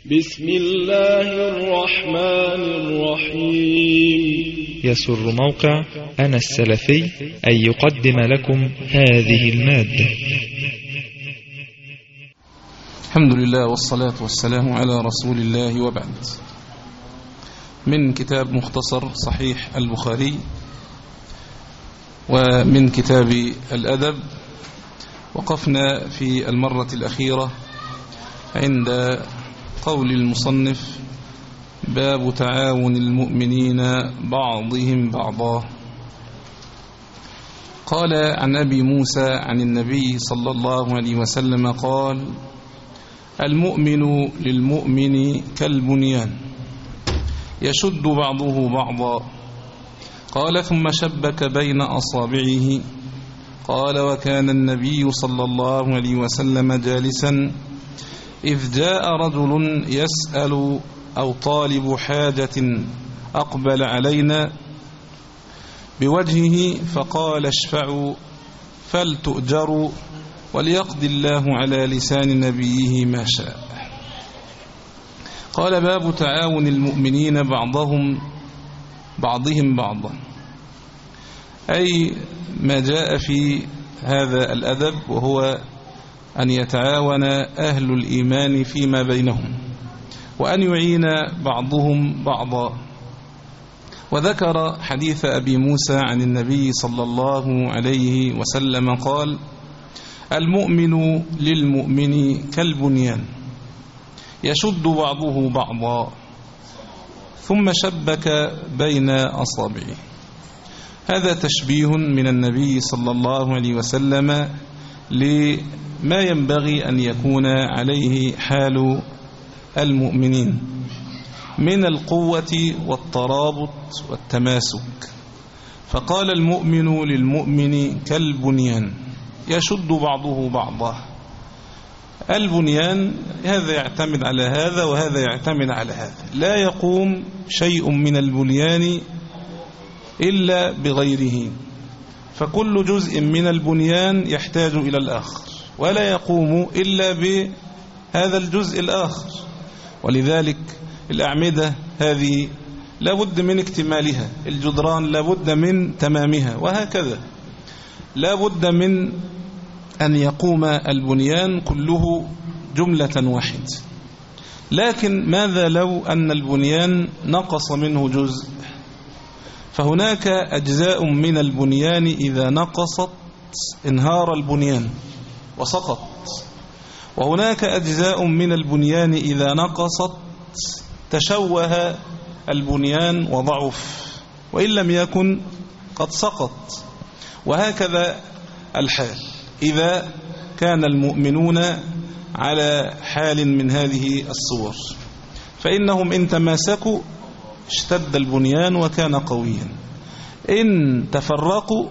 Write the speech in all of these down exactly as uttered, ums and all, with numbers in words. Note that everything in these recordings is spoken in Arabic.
بسم الله الرحمن الرحيم. يسر موقع أنا السلفي أن يقدم لكم هذه المادة. الحمد لله والصلاة والسلام على رسول الله، وبعد. من كتاب مختصر صحيح البخاري ومن كتاب الأدب، وقفنا في المرة الأخيرة عند قول المصنف: باب تعاون المؤمنين بعضهم بعضا. قال عن أبي موسى عن النبي صلى الله عليه وسلم قال: المؤمن للمؤمن كالبنيان يشد بعضه بعضا. قال: ثم شبك بين أصابعه. قال: وكان النبي صلى الله عليه وسلم جالسا إذ جاء رجل يسأل أو طالب حاجة أقبل علينا بوجهه فقال: اشفعوا فلتؤجروا وليقضي الله على لسان نبيه ما شاء. قال: باب تعاون المؤمنين بعضهم بعضهم بعضا، أي ما جاء في هذا الأدب، وهو أن يتعاون أهل الإيمان فيما بينهم، وأن يعين بعضهم بعضا. وذكر حديث أبي موسى عن النبي صلى الله عليه وسلم قال: المؤمن للمؤمن كالبنيان يشد بعضه بعضا. ثم شبك بين أصابعه. هذا تشبيه من النبي صلى الله عليه وسلم لما ينبغي أن يكون عليه حال المؤمنين من القوة والترابط والتماسك. فقال: المؤمن للمؤمن كالبنيان يشد بعضه بعضا. البنيان هذا يعتمد على هذا وهذا يعتمد على هذا، لا يقوم شيء من البنيان إلا بغيره، فكل جزء من البنيان يحتاج إلى الآخر، ولا يقوم إلا بهذا الجزء الآخر. ولذلك الأعمدة هذه لابد من اكتمالها، الجدران لابد من تمامها، وهكذا لابد من أن يقوم البنيان كله جملة واحدة. لكن ماذا لو أن البنيان نقص منه جزء؟ فهناك أجزاء من البنيان إذا نقصت انهار البنيان وسقط، وهناك أجزاء من البنيان إذا نقصت تشوه البنيان وضعف، وإن لم يكن قد سقط. وهكذا الحال إذا كان المؤمنون على حال من هذه الصور، فإنهم إن تماسكوا اشتد البنيان وكان قويا، إن تفرقوا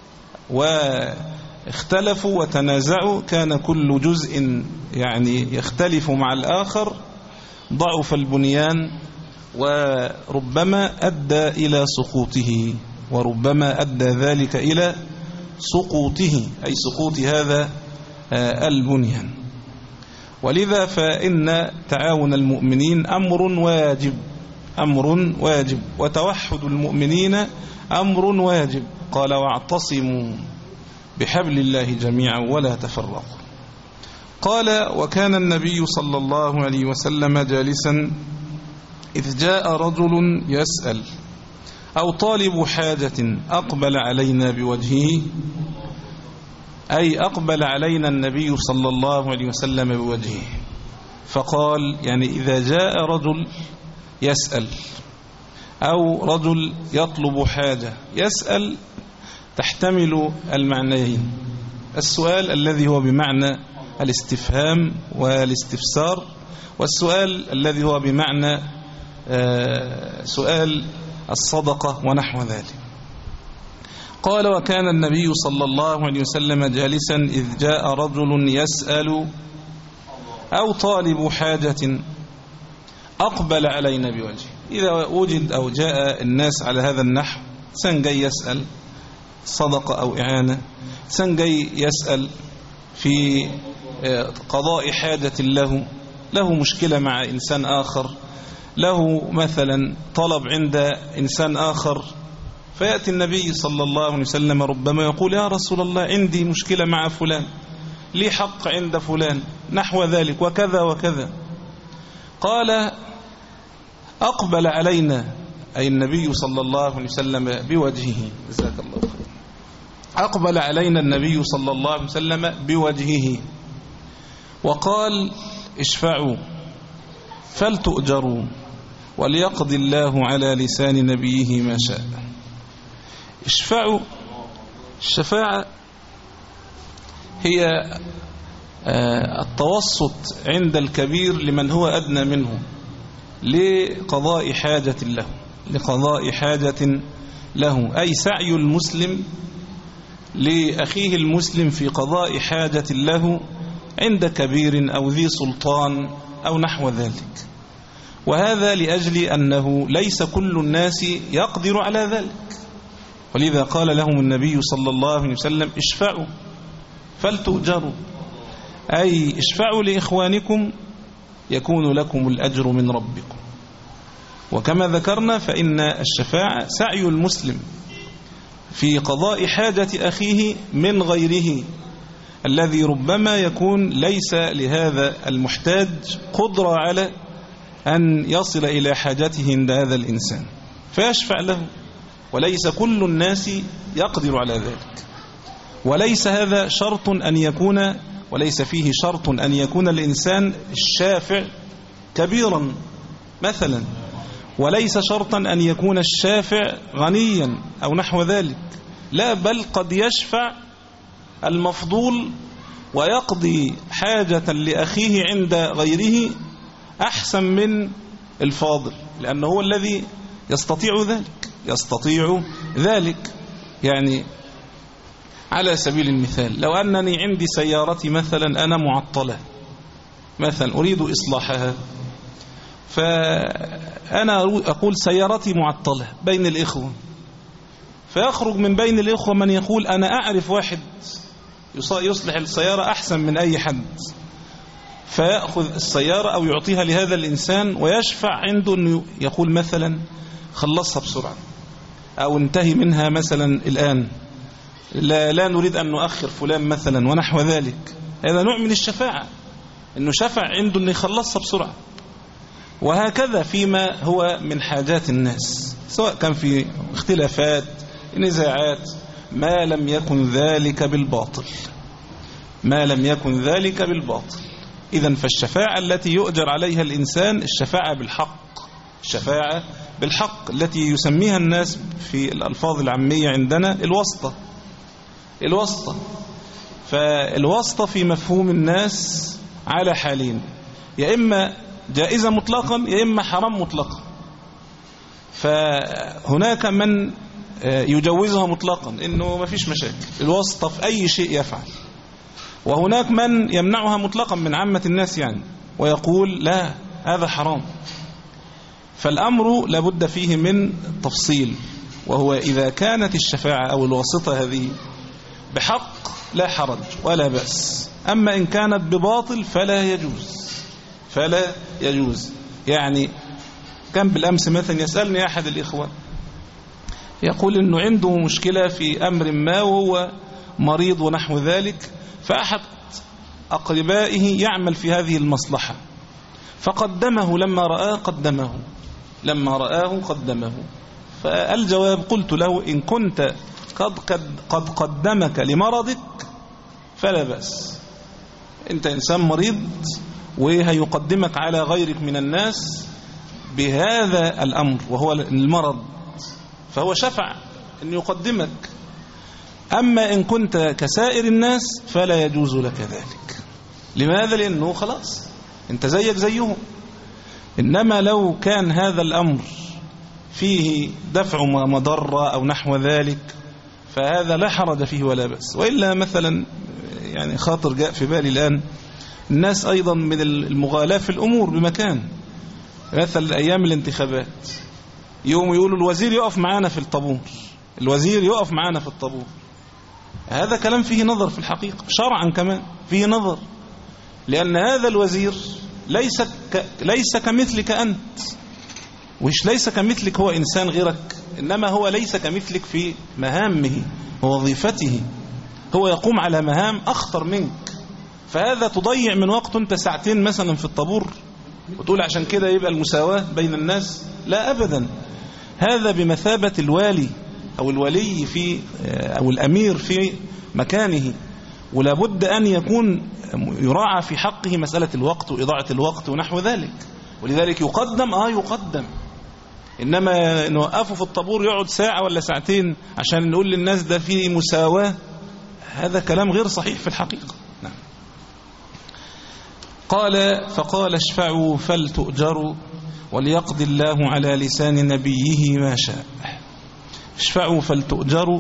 واختلفوا وتنازعوا كان كل جزء يعني يختلف مع الآخر، ضعف البنيان وربما أدى إلى سقوطه، وربما أدى ذلك إلى سقوطه، أي سقوط هذا البنيان. ولذا فإن تعاون المؤمنين أمر واجب، أمر واجب، وتوحد المؤمنين أمر واجب. قال: واعتصموا بحبل الله جميعا ولا تفرقوا. قال: وكان النبي صلى الله عليه وسلم جالسا إذ جاء رجل يسأل أو طالب حاجة أقبل علينا بوجهه، أي أقبل علينا النبي صلى الله عليه وسلم بوجهه. فقال يعني إذا جاء رجل يسأل أو رجل يطلب حاجة، يسأل تحتمل المعنيين: السؤال الذي هو بمعنى الاستفهام والاستفسار، والسؤال الذي هو بمعنى سؤال الصدقة ونحو ذلك. قال: وكان النبي صلى الله عليه وسلم جالسا إذ جاء رجل يسأل أو طالب حاجة أقبل علينا بوجهه. إذا وجد أو جاء الناس على هذا النحو، إنسان جاي يسأل صدقة أو إعانة، إنسان جاي يسأل في قضاء حاجة له، له مشكلة مع إنسان آخر، له مثلا طلب عند إنسان آخر، فيأتي النبي صلى الله عليه وسلم ربما يقول يا رسول الله عندي مشكلة مع فلان، لي حق عند فلان نحو ذلك وكذا وكذا. قال أقبل علينا أي النبي صلى الله عليه وسلم بوجهه، جزاك الله خير، أقبل علينا النبي صلى الله عليه وسلم بوجهه وقال اشفعوا فلتؤجروا وليقضي الله على لسان نبيه ما شاء. اشفعوا، الشفاعة هي التوسط عند الكبير لمن هو أدنى منه لقضاء حاجة له لقضاء حاجة له أي سعي المسلم لأخيه المسلم في قضاء حاجة له عند كبير أو ذي سلطان أو نحو ذلك. وهذا لأجل أنه ليس كل الناس يقدر على ذلك، ولذا قال لهم النبي صلى الله عليه وسلم اشفعوا فلتؤجروا، أي اشفعوا لإخوانكم يكون لكم الأجر من ربكم. وكما ذكرنا فإن الشفاعة سعي المسلم في قضاء حاجة أخيه من غيره الذي ربما يكون ليس لهذا المحتاج قدرة على أن يصل إلى حاجته عند هذا الإنسان فيشفع له، وليس كل الناس يقدر على ذلك. وليس هذا شرط أن يكون وليس فيه شرط أن يكون الإنسان الشافع كبيرا مثلا، وليس شرطا أن يكون الشافع غنيا أو نحو ذلك، لا، بل قد يشفع المفضول ويقضي حاجة لأخيه عند غيره أحسن من الفاضل، لأنه هو الذي يستطيع ذلك يستطيع ذلك يعني على سبيل المثال، لو أنني عندي سيارتي مثلا أنا معطلة مثلا أريد إصلاحها، فأنا أقول سيارتي معطلة بين الإخوة، فيخرج من بين الإخوة من يقول أنا أعرف واحد يصلح السيارة أحسن من أي حد، فيأخذ السيارة أو يعطيها لهذا الإنسان ويشفع عنده أنه يقول مثلا خلصها بسرعة أو انتهي منها مثلا الآن، لا, لا نريد أن نؤخر فلان مثلا ونحو ذلك. هذا نوع من الشفاعة، أنه شفع عنده أنه يخلصها بسرعة. وهكذا فيما هو من حاجات الناس، سواء كان في اختلافات نزاعات، ما لم يكن ذلك بالباطل ما لم يكن ذلك بالباطل إذن فالشفاعة التي يؤجر عليها الإنسان الشفاعة بالحق الشفاعة بالحق التي يسميها الناس في الألفاظ العامية عندنا الواسطة الواسطة فالواسطة في مفهوم الناس على حالين، يا إما جائزة مطلقا يا إما حرام مطلقا. فهناك من يجوزها مطلقا إنه ما فيش مشاكل، الواسطة في أي شيء يفعل، وهناك من يمنعها مطلقا من عامة الناس يعني ويقول لا هذا حرام. فالأمر لابد فيه من تفصيل، وهو إذا كانت الشفاعة أو الواسطة هذه بحق لا حرج ولا بأس، أما إن كانت بباطل فلا يجوز فلا يجوز. يعني كان بالأمس مثلا يسألني أحد الإخوة يقول إنه عنده مشكلة في أمر ما وهو مريض ونحو ذلك، فأحد أقربائه يعمل في هذه المصلحة فقدمه لما رآه قدمه لما رآه قدمه فالجواب قلت له إن كنت قد, قد, قد قدمك لمرضك فلا بأس، أنت إنسان مريض وهيقدمك على غيرك من الناس بهذا الأمر وهو المرض، فهو شفع أن يقدمك. أما إن كنت كسائر الناس فلا يجوز لك ذلك. لماذا؟ لأنه خلاص أنت زيك زيهم. إنما لو كان هذا الأمر فيه دفع مضرة أو نحو ذلك فهذا لا حرج فيه ولا بأس. وإلا مثلا يعني خاطر جاء في بالي الآن الناس أيضا من المغالاة في الأمور بمكان، مثل أيام الانتخابات يوم يقولوا الوزير يقف معانا في الطابور الوزير يقف معانا في الطابور هذا كلام فيه نظر في الحقيقة، شرعا كمان فيه نظر، لأن هذا الوزير ليس ك... ليس كمثلك أنت، وش ليس كمثلك هو إنسان غيرك، إنما هو ليس كمثلك في مهامه ووظيفته، هو يقوم على مهام أخطر منك. فهذا تضيع من وقت أنت ساعتين مثلا في الطابور وتقول عشان كده يبقى المساواة بين الناس، لا أبدا. هذا بمثابة الوالي أو الولي في أو الأمير في مكانه، ولا بد أن يكون يراعى في حقه مسألة الوقت وإضاعة الوقت ونحو ذلك. ولذلك يقدم آه يقدم، إنما نوقفه في الطابور يقعد ساعة ولا ساعتين عشان نقول للناس ده فيه مساواة، هذا كلام غير صحيح في الحقيقة. نعم. قال فقال اشفعوا فلتؤجروا وليقضي الله على لسان نبيه ما شاء. اشفعوا فلتؤجروا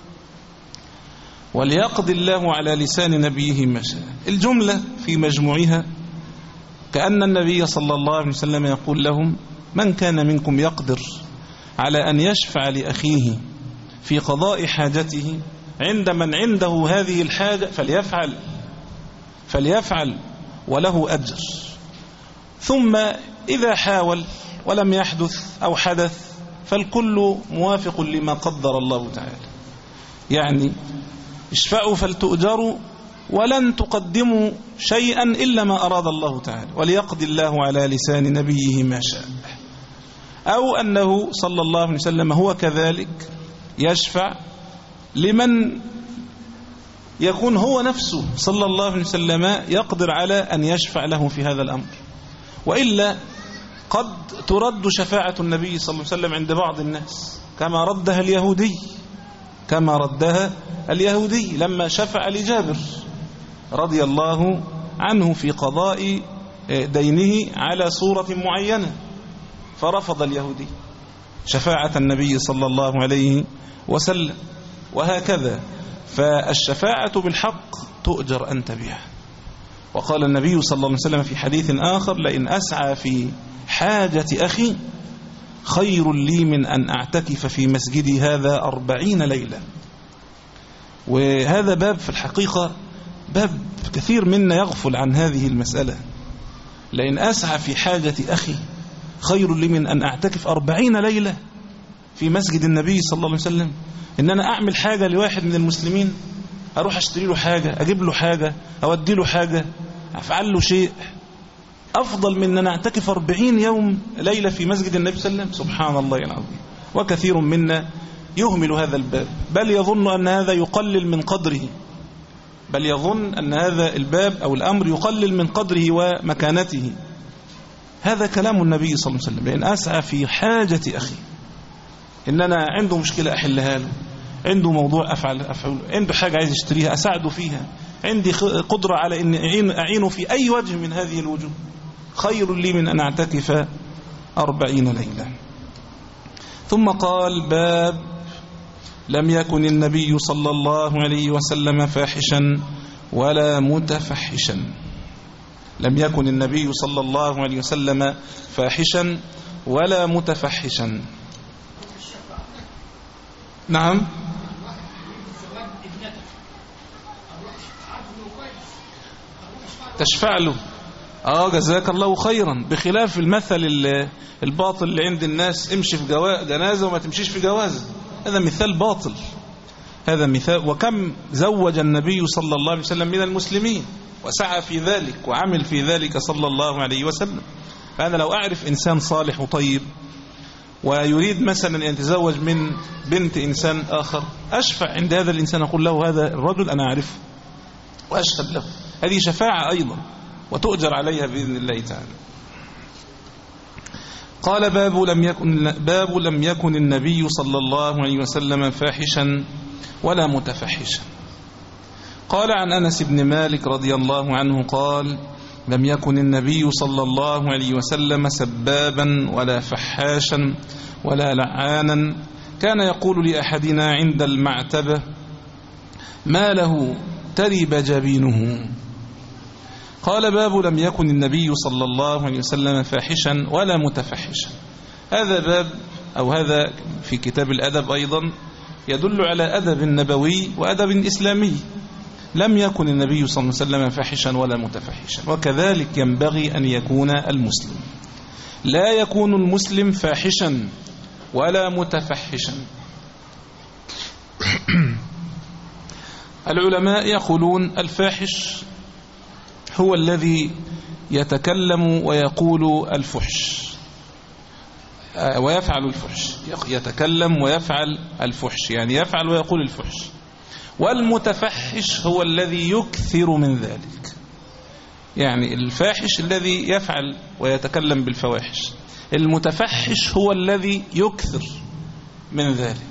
وليقضي الله على لسان نبيه ما شاء. الجملة في مجموعها كأن النبي صلى الله عليه وسلم يقول لهم: من كان منكم يقدر على أن يشفع لأخيه في قضاء حاجته عند من عنده هذه الحاجة فليفعل فليفعل وله أجر. ثم إذا حاول ولم يحدث أو حدث فالكل موافق لما قدر الله تعالى. يعني اشفعوا فلتؤجروا ولن تقدموا شيئا إلا ما أراد الله تعالى، وليقضي الله على لسان نبيه ما شاء. أو أنه صلى الله عليه وسلم هو كذلك يشفع لمن يكون هو نفسه صلى الله عليه وسلم يقدر على أن يشفع له في هذا الأمر. وإلا قد ترد شفاعة النبي صلى الله عليه وسلم عند بعض الناس كما ردها اليهودي كما ردها اليهودي لما شفع لجابر رضي الله عنه في قضاء دينه على صورة معينة، فرفض اليهودي شفاعة النبي صلى الله عليه وسلم. وهكذا فالشفاعة بالحق تؤجر أنت بها. وقال النبي صلى الله عليه وسلم في حديث آخر: لئن أسعى في حاجة أخي خير لي من أن أعتكف في مسجدي هذا أربعين ليلة. وهذا باب في الحقيقة باب كثير منا يغفل عن هذه المسألة. لئن أسعى في حاجة أخي خير لي من أن أعتكف أربعين ليلة في مسجد النبي صلى الله عليه وسلم. إن أنا أعمل حاجة لواحد من المسلمين، أروح أشتري له حاجة، أجيب له حاجة، أودي له حاجة، أفعل له شيء، أفضل من أن أعتكف أربعين يوم ليلة في مسجد النبي صلى الله عليه وسلم. سبحان الله العظيم. وكثير منا يهمل هذا الباب، بل يظن أن هذا يقلل من قدره بل يظن أن هذا الباب أو الأمر يقلل من قدره ومكانته. هذا كلام النبي صلى الله عليه وسلم: لأن أسعى في حاجة أخي، إن أنا عنده مشكلة أحلها له، عنده موضوع أفعل أفعل، عنده حاجة عايز يشتريها أساعده فيها، عندي قدرة على أن أعينه في أي وجه من هذه الوجوه، خير لي من أن أعتكف أربعين ليلة. ثم قال: باب لم يكن النبي صلى الله عليه وسلم فاحشا ولا متفحشا. لم يكن النبي صلى الله عليه وسلم فاحشا ولا متفحشا. نعم. تشفع له، اه جزاك الله خيرا، بخلاف المثل الباطل اللي عند الناس: امشي في جنازة وما تمشيش في جوازة. هذا مثال باطل، هذا مثال. وكم زوج النبي صلى الله عليه وسلم من المسلمين وسعى في ذلك وعمل في ذلك صلى الله عليه وسلم. فأنا لو أعرف إنسان صالح وطيب ويريد مثلا أن يتزوج من بنت إنسان آخر، أشفع عند هذا الإنسان، أقول له: هذا الرجل أنا أعرفه وأشهد له. هذه شفاعة أيضا وتؤجر عليها بإذن الله تعالى. قال: باب لم يكن باب لم يكن النبي صلى الله عليه وسلم فاحشا ولا متفحشا. قال عن أنس بن مالك رضي الله عنه قال: لم يكن النبي صلى الله عليه وسلم سبابا ولا فحاشا ولا لعانا، كان يقول لأحدنا عند المعتبة: ما له ترب جبينه. قال: باب لم يكن النبي صلى الله عليه وسلم فاحشا ولا متفحشا. هذا باب أو هذا في كتاب الأدب أيضا يدل على أدب نبوي وأدب إسلامي. لم يكن النبي صلى الله عليه وسلم فاحشا ولا متفحشا، وكذلك ينبغي أن يكون المسلم. لا يكون المسلم فاحشا ولا متفحشا. العلماء يقولون الفاحش هو الذي يتكلم ويقول الفحش ويفعل الفحش، يتكلم ويفعل الفحش، يعني يفعل ويقول الفحش. والمتفحش هو الذي يكثر من ذلك، يعني الفاحش الذي يفعل ويتكلم بالفواحش، المتفحش هو الذي يكثر من ذلك.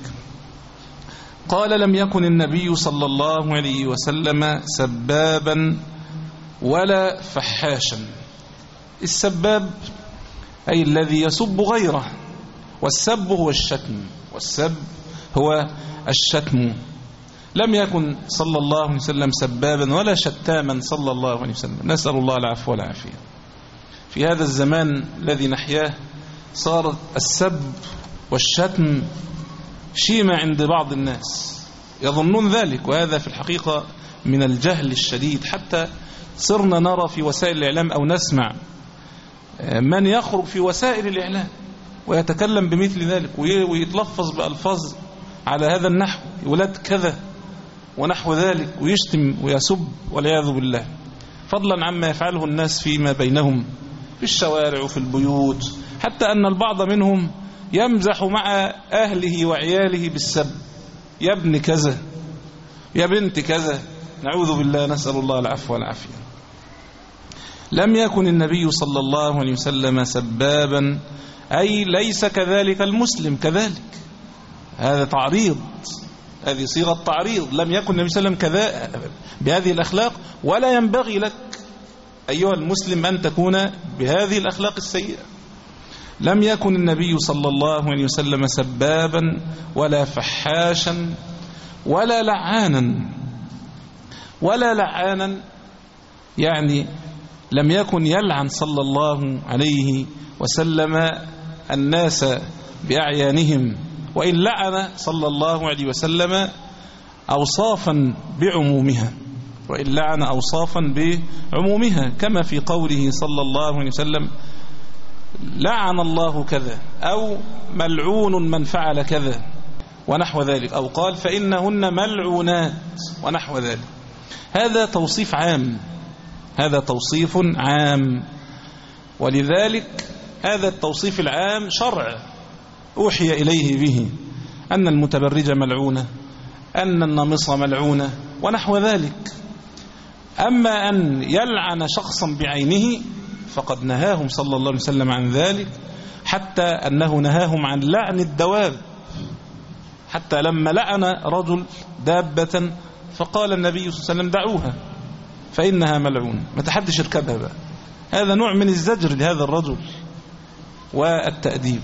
قال لم يكن النبي صلى الله عليه وسلم سبابا ولا فحاشا. السباب أي الذي يسب غيره، والسب هو الشتم، والسب هو الشتم. لم يكن صلى الله عليه وسلم سبابا ولا شتاما صلى الله عليه وسلم، نسأل الله العفو والعافية. في هذا الزمان الذي نحياه صار السب والشتم شيمة عند بعض الناس، يظنون ذلك، وهذا في الحقيقة من الجهل الشديد. حتى صرنا نرى في وسائل الإعلام أو نسمع من يخرج في وسائل الإعلام ويتكلم بمثل ذلك ويتلفظ بألفاظ على هذا النحو، ولاد كذا ونحو ذلك، ويشتم ويسب والعياذ بالله، فضلا عما يفعله الناس فيما بينهم في الشوارع وفي البيوت، حتى أن البعض منهم يمزح مع أهله وعياله بالسب، يا ابن كذا يا بنت كذا، نعوذ بالله، نسأل الله العفو والعافية. لم يكن النبي صلى الله عليه وسلم سبابا، أي ليس كذلك المسلم كذلك، هذا تعريض، هذه صيغة تعريض. لم يكن النبي صلى الله عليه وسلم كذا بهذه الأخلاق، ولا ينبغي لك أيها المسلم أن تكون بهذه الأخلاق السيئة. لم يكن النبي صلى الله عليه وسلم سبابا ولا فحاشا ولا لعانا. ولا لعانا يعني لم يكن يلعن صلى الله عليه وسلم الناس بأعيانهم، وإن لعن صلى الله عليه وسلم أوصافا بعمومها، وإن لعن أوصافا بعمومها، كما في قوله صلى الله عليه وسلم لعن الله كذا، أو ملعون من فعل كذا ونحو ذلك، أو قال فإنهن ملعونات ونحو ذلك. هذا توصيف عام، هذا توصيف عام، ولذلك هذا التوصيف العام شرع أوحي إليه به، أن المتبرجة ملعونة، أن النامصة ملعونة ونحو ذلك. أما أن يلعن شخصا بعينه فقد نهاهم صلى الله عليه وسلم عن ذلك، حتى أنه نهاهم عن لعن الدواب، حتى لما لعن رجل دابة فقال النبي صلى الله عليه وسلم دعوها فإنها ملعونة، ما تحدش يركبها بقى. هذا نوع من الزجر لهذا الرجل والتأديب.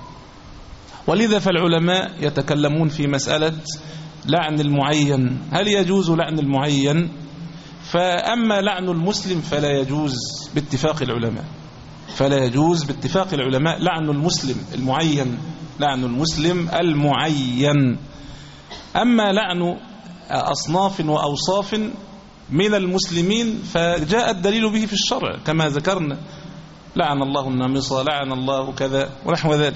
ولذا فالعلماء يتكلمون في مسألة لعن المعين، هل يجوز لعن المعين؟ فأما لعن المسلم فلا يجوز باتفاق العلماء، فلا يجوز باتفاق العلماء لعن المسلم المعين، لعن المسلم المعين. أما لعن أصناف وأوصاف من المسلمين فجاء الدليل به في الشرع كما ذكرنا، لعن الله النامصة، لعن الله كذا ونحو ذلك.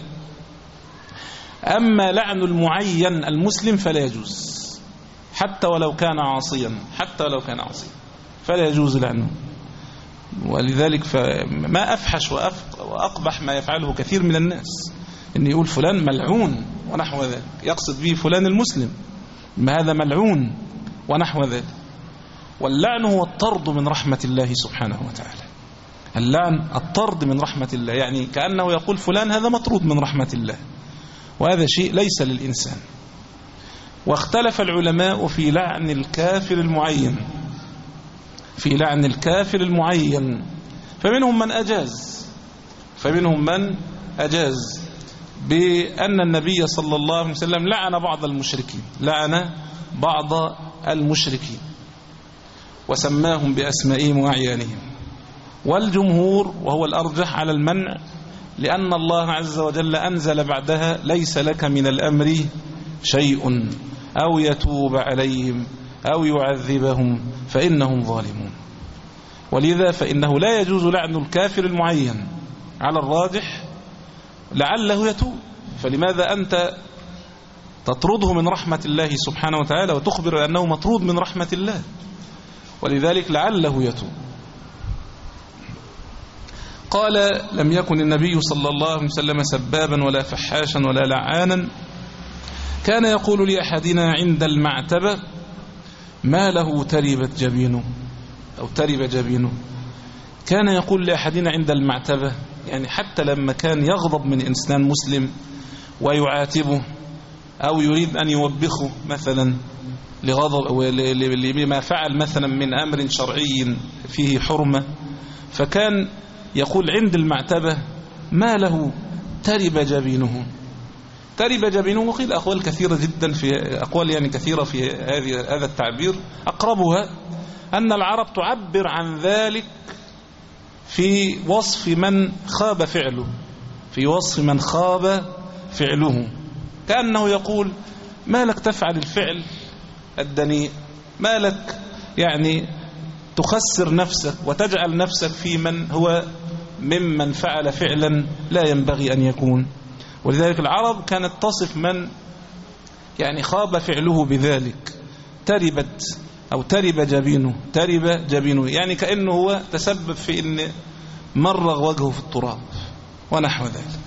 أما لعن المعين المسلم فلا يجوز، حتى ولو كان عاصيا، حتى ولو كان عاصيا فلا يجوز لعنه. ولذلك فما أفحش وأقبح ما يفعله كثير من الناس، إن يقول فلان ملعون ونحو ذلك، يقصد به فلان المسلم، ما هذا ملعون ونحو ذلك. واللعن هو الطرد من رحمة الله سبحانه وتعالى، اللعن الطرد من رحمة الله، يعني كأنه يقول فلان هذا مطرود من رحمة الله، وهذا شيء ليس للإنسان. واختلف العلماء في لعن الكافر المعين، في لعن الكافر المعين، فمنهم من أجاز، فمنهم من أجاز بأن النبي صلى الله عليه وسلم لعن بعض المشركين، لعن بعض المشركين وسماهم بأسمائهم وأعيانهم. والجمهور وهو الأرجح على المنع، لأن الله عز وجل أنزل بعدها ليس لك من الأمر شيء أو يتوب عليهم أو يعذبهم فإنهم ظالمون. ولذا فإنه لا يجوز لعن الكافر المعين، على الراجح لعله يتوب، فلماذا أنت تطرده من رحمة الله سبحانه وتعالى وتخبر أنه مطرود من رحمة الله؟ ولذلك لعله يتوب. قال: لم يكن النبي صلى الله عليه وسلم سبابا ولا فحاشا ولا لعانا، كان يقول لأحدنا عند المعتبة: ما له تربت جبينه أو ترب جبينه. كان يقول لأحدنا عند المعتبة، يعني حتى لما كان يغضب من إنسان مسلم ويعاتبه أو يريد أن يوبخه مثلا لغضب لما فعل مثلا من أمر شرعي فيه حرمة، فكان يقول عند المعتبة: ما له ترب جبينه. ترب جبينه، وقيل أقوال كثيرة جدا، في أقوال يعني كثيرة في هذه هذا التعبير، أقربها أن العرب تعبر عن ذلك في وصف من خاب فعله، في وصف من خاب فعله، كأنه يقول: ما لك تفعل الفعل الدنيء، ما لك يعني تخسر نفسك وتجعل نفسك في من هو ممن فعل فعلا لا ينبغي أن يكون. ولذلك العرب كانت تصف من يعني خاب فعله بذلك: تربت أو ترب جبينه، ترب جبينه، يعني كأنه هو تسبب في أن مرغ وجهه في التراب ونحو ذلك.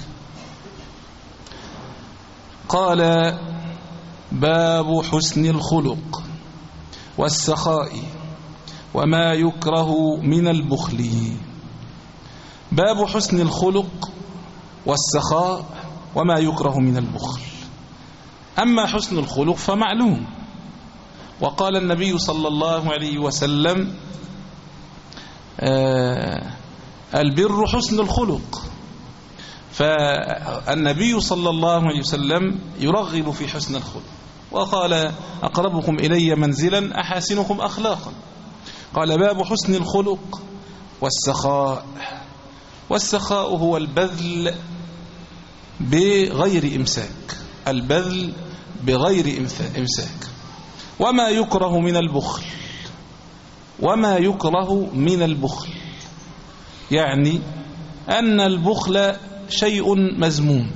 قال: باب حسن الخلق والسخاء وما يكره من البخل. باب حسن الخلق والسخاء وما يكره من البخل. أما حسن الخلق فمعلوم، وقال النبي صلى الله عليه وسلم: آه البر حسن الخلق. فالنبي صلى الله عليه وسلم يرغب في حسن الخلق، وقال: أقربكم إلي منزلا أحاسنكم أخلاقا. قال: باب حسن الخلق والسخاء. والسخاء هو البذل بغير إمساك، البذل بغير إمساك. وما يكره من البخل، وما يكره من البخل يعني أن البخل شيء مذموم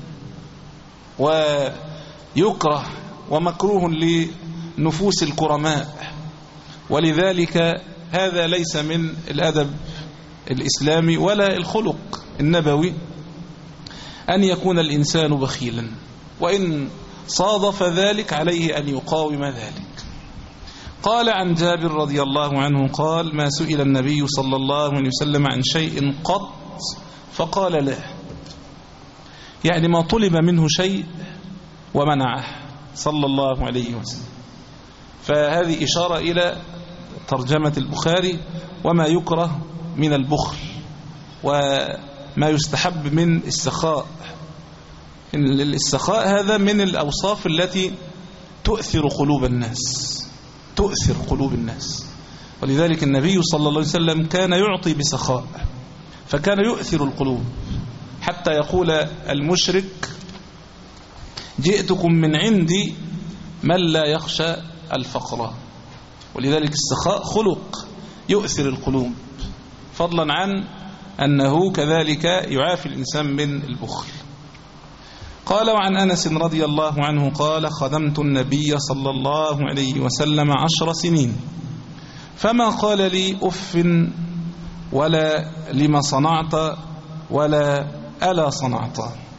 ويكره ومكروه لنفوس الكرماء، ولذلك هذا ليس من الأدب الإسلامي ولا الخلق النبوي أن يكون الإنسان بخيلا، وإن صادف ذلك عليه أن يقاوم ذلك. قال عن جابر رضي الله عنه قال: ما سئل النبي صلى الله عليه وسلم عن شيء قط فقال لا، يعني ما طلب منه شيء ومنعه صلى الله عليه وسلم. فهذه إشارة إلى ترجمة البخاري: وما يكره من البخل وما يستحب من السخاء. السخاء هذا من الأوصاف التي تؤثر قلوب الناس، تؤثر قلوب الناس. ولذلك النبي صلى الله عليه وسلم كان يعطي بسخاء، فكان يؤثر القلوب، حتى يقول المشرك: جئتكم من عندي من لا يخشى الفقر. ولذلك السخاء خلق يؤثر القلوب، فضلا عن أنه كذلك يعافي الإنسان من البخل. قال: وعن أنس رضي الله عنه قال: خدمت النبي صلى الله عليه وسلم عشر سنين فما قال لي أف ولا لما صنعت ولا ألا صنعت.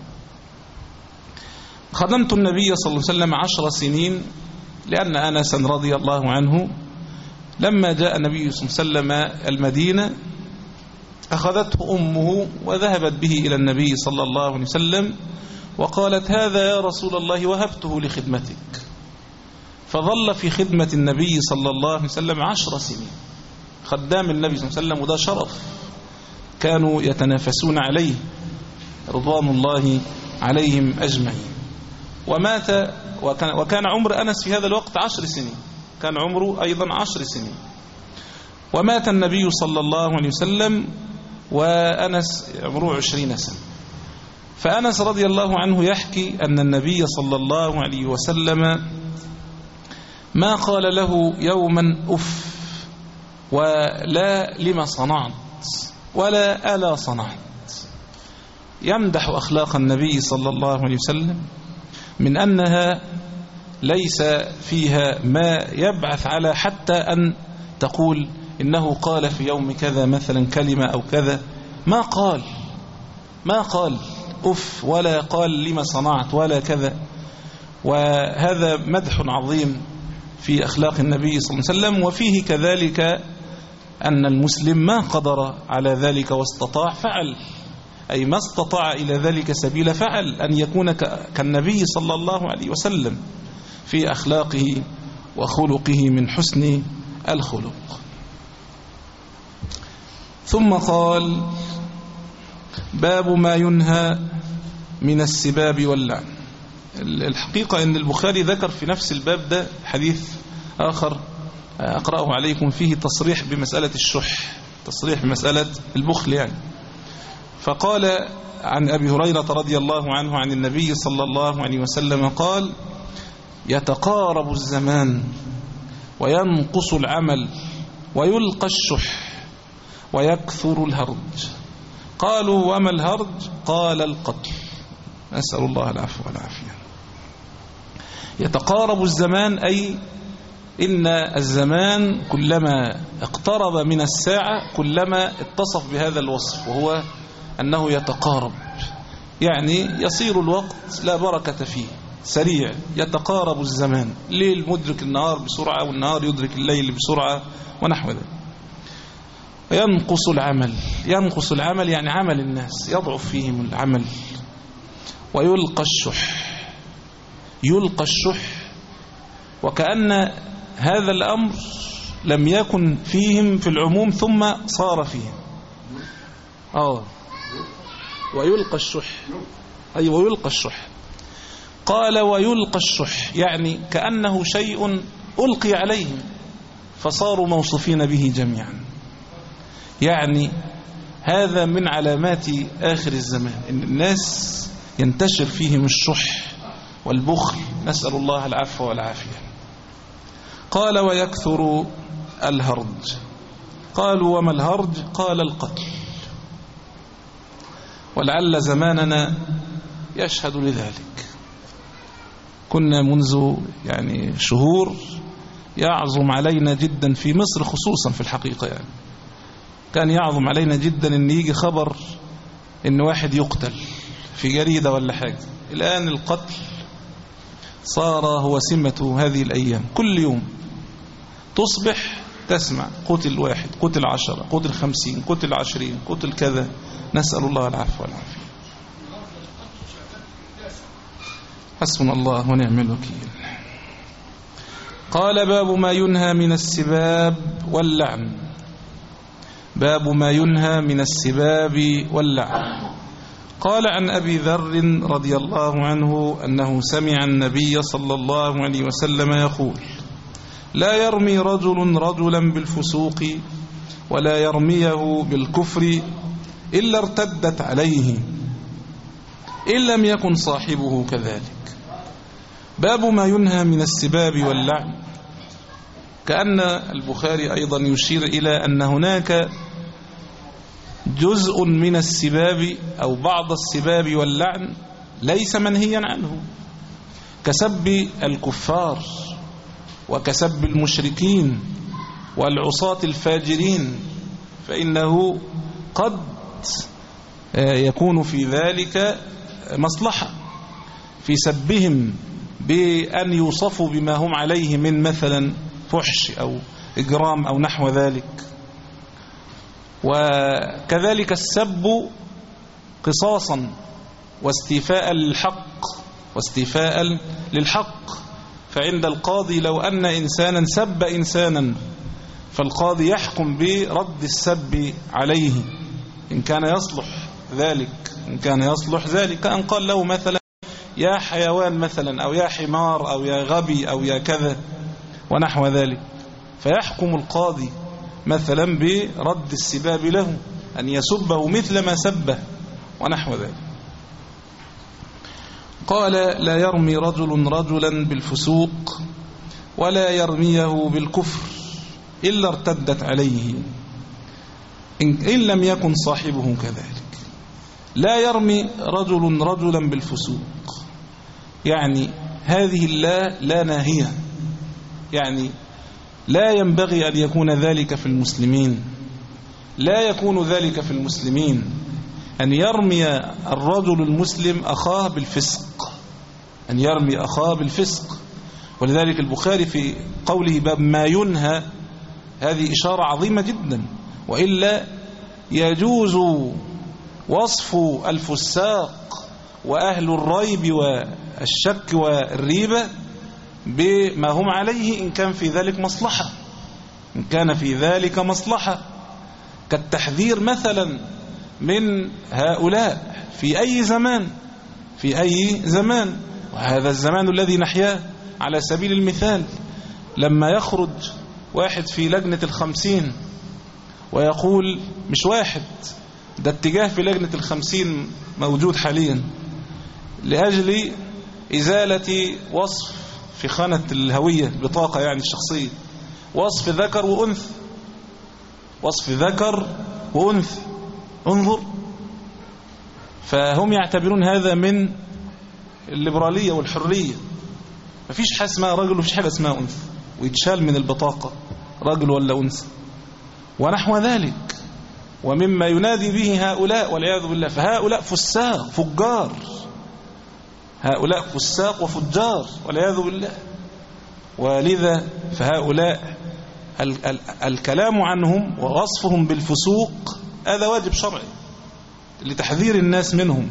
خدمت النبي صلى الله عليه وسلم عشر سنين لأن أنس رضي الله عنه لما جاء النبي صلى الله عليه وسلم المدينة أخذته أمه وذهبت به إلى النبي صلى الله عليه وسلم وقالت: هذا يا رسول الله وهبته لخدمتك. فظل في خدمة النبي صلى الله عليه وسلم عشر سنين، خدام النبي صلى الله عليه وسلم، وده شرف كانوا يتنافسون عليه رضوان الله عليهم أجمعين. ومات وكان, وكان عمر أنس في هذا الوقت عشر سنين، كان عمره أيضا عشر سنين. ومات النبي صلى الله عليه وسلم وأنس عمره عشرين سنة. فأنس رضي الله عنه يحكي أن النبي صلى الله عليه وسلم ما قال له يوما أف، ولا لما صنعت، ولا ألا صنعت. يمدح أخلاق النبي صلى الله عليه وسلم من أنها ليس فيها ما يبعث على حتى أن تقول إنه قال في يوم كذا مثلا كلمة أو كذا. ما قال ما قال أف، ولا قال لما صنعت، ولا كذا. وهذا مدح عظيم في أخلاق النبي صلى الله عليه وسلم. وفيه كذلك أن المسلم ما قدر على ذلك واستطاع فعل، أي ما استطاع إلى ذلك سبيل فعل، أن يكون كالنبي صلى الله عليه وسلم في أخلاقه وخلقه من حسن الخلق. ثم قال: باب ما ينهى من السباب واللعن. الحقيقة أن البخاري ذكر في نفس الباب ده حديث آخر أقرأه عليكم فيه تصريح بمسألة الشح، تصريح بمسألة البخل يعني. فقال عن أبي هريرة رضي الله عنه عن النبي صلى الله عليه وسلم قال: يتقارب الزمان وينقص العمل ويلقى الشح ويكثر الهرج. قالوا: وما الهرج؟ قال: القتل. نسأل الله العفو والعافية. يتقارب الزمان، أي إن الزمان كلما اقترب من الساعة كلما اتصف بهذا الوصف، وهو أنه يتقارب، يعني يصير الوقت لا بركة فيه، سريع. يتقارب الزمان، الليل مدرك النهار بسرعة، والنهار يدرك الليل بسرعة، ونحو ذلك. ينقص العمل، ينقص العمل يعني عمل الناس يضعف فيهم العمل. ويلقى الشح، يلقى الشح، وكأن هذا الأمر لم يكن فيهم في العموم ثم صار فيهم. آه ويلقى الشح، أي أيوة ويلقى الشح. قال: ويلقى الشح يعني كأنه شيء ألقي عليهم فصاروا موصوفين به جميعا. يعني هذا من علامات آخر الزمان، إن الناس ينتشر فيهم الشح والبخل، نسأل الله العفو والعافية. قال: ويكثر الهرج. قالوا: وما الهرج؟ قال: القتل. ولعل زماننا يشهد لذلك. كنا منذ يعني شهور يعظم علينا جدا في مصر خصوصا، في الحقيقة يعني كان يعظم علينا جدا ان يجي خبر ان واحد يقتل في جريدة ولا حاجة. الآن القتل صار هو سمة هذه الأيام، كل يوم تصبح تسمع قتل واحد، قتل عشرة، قتل خمسين، قتل عشرين، قتل كذا، نسأل الله العفو والعافية. حسبنا الله ونعم الوكيل. قال: باب ما ينهى من السباب واللعن. باب ما ينهى من السباب واللعن. قال عن أبي ذر رضي الله عنه أنه سمع النبي صلى الله عليه وسلم يقول: لا يرمي رجل رجلا بالفسوق ولا يرميه بالكفر إلا ارتدت عليه إن لم يكن صاحبه كذلك. باب ما ينهى من السباب واللعن. كأن البخاري أيضا يشير إلى أن هناك جزء من السباب أو بعض السباب واللعن ليس منهيا عنه، كسب الكفار وكسب المشركين والعصاة الفاجرين، فإنه قد يكون في ذلك مصلحة في سبهم بأن يوصفوا بما هم عليه من مثلا فحش أو إجرام أو نحو ذلك. وكذلك السب قصاصا واستيفاء للحق واستيفاء للحق. فعند القاضي لو أن إنسانا سب إنسانا فالقاضي يحكم برد السب عليه إن كان يصلح ذلك، إن كان يصلح ذلك أن قال له مثلا يا حيوان مثلا أو يا حمار أو يا غبي أو يا كذا ونحو ذلك، فيحكم القاضي مثلا برد السباب له، أن يسبه مثل ما سبه ونحو ذلك. قال: لا يرمي رجل رجلا بالفسوق ولا يرميه بالكفر إلا ارتدت عليه إن لم يكن صاحبه كذلك. لا يرمي رجل رجلا بالفسوق، يعني هذه لا لا ناهية، يعني لا ينبغي أن يكون ذلك في المسلمين، لا يكون ذلك في المسلمين أن يرمي الرجل المسلم أخاه بالفسق، أن يرمي أخاه بالفسق. ولذلك البخاري في قوله باب ما ينهى هذه إشارة عظيمة جدا، وإلا يجوز وصف الفساق وأهل الريب والشك والريبة بما هم عليه إن كان في ذلك مصلحة، إن كان في ذلك مصلحة، كالتحذير مثلا من هؤلاء في أي زمان، في أي زمان، وهذا الزمان الذي نحياه على سبيل المثال، لما يخرج واحد في لجنة الخمسين ويقول، مش واحد، ده اتجاه في لجنة الخمسين موجود حاليا لأجل إزالة وصف في خانة الهوية بطاقة يعني الشخصية، وصف ذكر وأنثى، وصف ذكر وأنثى، انظر. فهم يعتبرون هذا من الليبرالية والحرية، مفيش حاجة اسمها رجل ومفيش حاجة اسمها أنثى، ويتشال من البطاقة رجل ولا أنثى ونحو ذلك، ومما ينادي به هؤلاء والعياذ بالله. فهؤلاء فساق فجار، هؤلاء فساق وفجار والعياذ بالله. ولذا فهؤلاء ال ال الكلام عنهم ووصفهم بالفسوق هذا واجب شرعي لتحذير الناس منهم.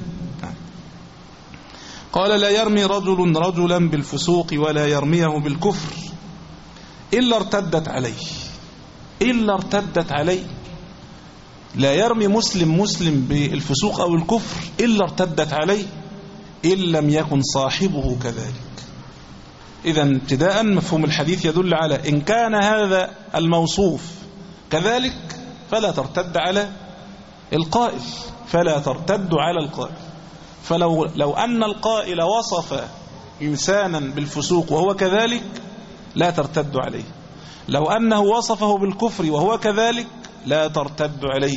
قال لا يرمي رجل رجلا بالفسوق ولا يرميه بالكفر إلا ارتدت عليه، إلا ارتدت عليه. لا يرمي مسلم مسلم بالفسوق أو الكفر إلا ارتدت عليه إن لم يكن صاحبه كذلك. إذا ابتداء مفهوم الحديث يدل على إن كان هذا الموصوف كذلك فلا ترتد على القائل، فلا ترتد على القائل. فلو لو أن القائل وصف إنسانا بالفسوق وهو كذلك لا ترتد عليه، لو أنه وصفه بالكفر وهو كذلك لا ترتد عليه.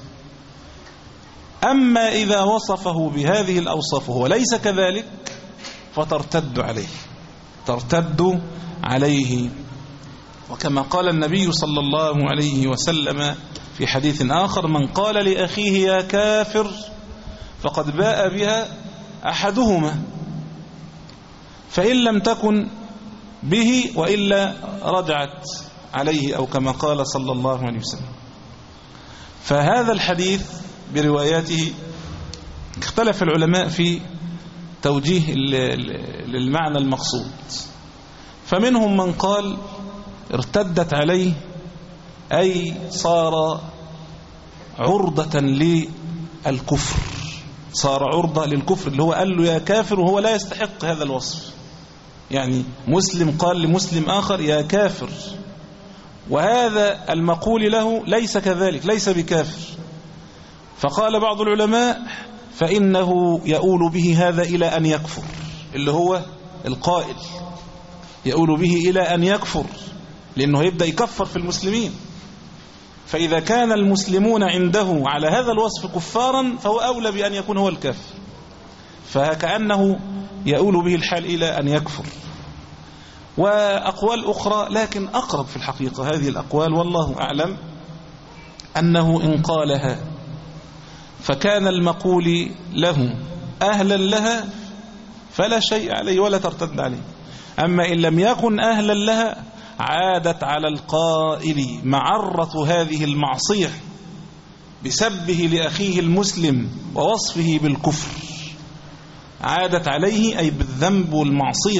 أما إذا وصفه بهذه الأوصاف وهو ليس كذلك فترتد عليه، ترتد عليه. وكما قال النبي صلى الله عليه وسلم في حديث آخر: من قال لأخيه يا كافر فقد باء بها أحدهما، فإن لم تكن به وإلا رجعت عليه، أو كما قال صلى الله عليه وسلم. فهذا الحديث برواياته اختلف العلماء في توجيه للمعنى المقصود، فمنهم من قال ارتدت عليه أي صار عرضة للكفر، صار عرضة للكفر، اللي هو قال له يا كافر وهو لا يستحق هذا الوصف. يعني مسلم قال لمسلم آخر يا كافر، وهذا المقول له ليس كذلك، ليس بكافر. فقال بعض العلماء فإنه يؤول به هذا إلى أن يكفر، اللي هو القائل يؤول به إلى أن يكفر، لأنه يبدأ يكفر في المسلمين. فإذا كان المسلمون عنده على هذا الوصف كفارا فهو أولى بأن يكون هو الكافر، فكأنه يؤول به الحال إلى أن يكفر. وأقوال أخرى لكن أقرب في الحقيقة هذه الأقوال والله أعلم أنه إن قالها فكان المقول له أهلا لها فلا شيء عليه ولا ترتد عليه. أما إن لم يكن أهلا لها عادت على القائل معرة هذه المعصية بسبه لأخيه المسلم ووصفه بالكفر، عادت عليه أي بالذنب والمعصية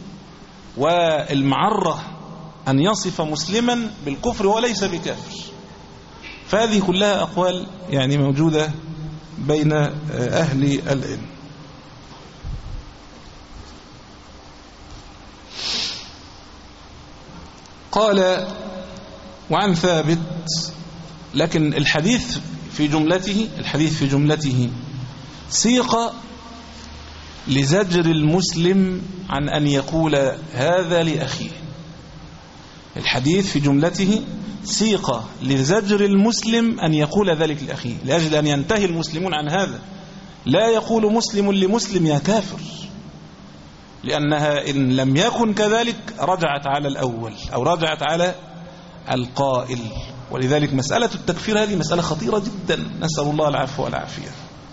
والمعرة أن يصف مسلما بالكفر وليس بكافر. فهذه كلها أقوال يعني موجودة بين أهل العلم. قال وعن ثابت، لكن الحديث في جملته الحديث في جملته سيق لزجر المسلم عن أن يقول هذا لأخيه، الحديث في جملته سيق لزجر المسلم أن يقول ذلك لأخيه، لأجل أن ينتهي المسلمون عن هذا. لا يقول مسلم لمسلم يا كافر، لأنها إن لم يكن كذلك رجعت على الأول أو رجعت على القائل. ولذلك مسألة التكفير هذه مسألة خطيرة جدا، نسأل الله العفو والعافية.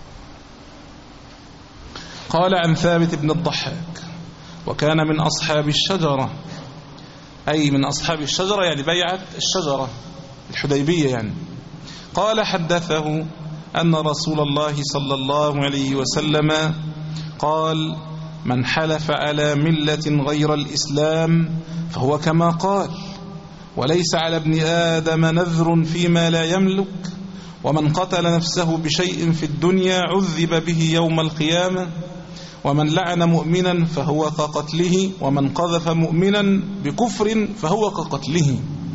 قال عن ثابت بن الضحاك وكان من أصحاب الشجرة، أي من أصحاب الشجرة يعني بيعة الشجرة الحديبية يعني. قال حدثه أن رسول الله صلى الله عليه وسلم قال من حلف على ملة غير الإسلام فهو كما قال، وليس على ابن آدم نذر فيما لا يملك، ومن قتل نفسه بشيء في الدنيا عذب به يوم القيامة، ومن لعن مؤمنا فهو كقتله، ومن قذف مؤمنا بكفر فهو كقتله.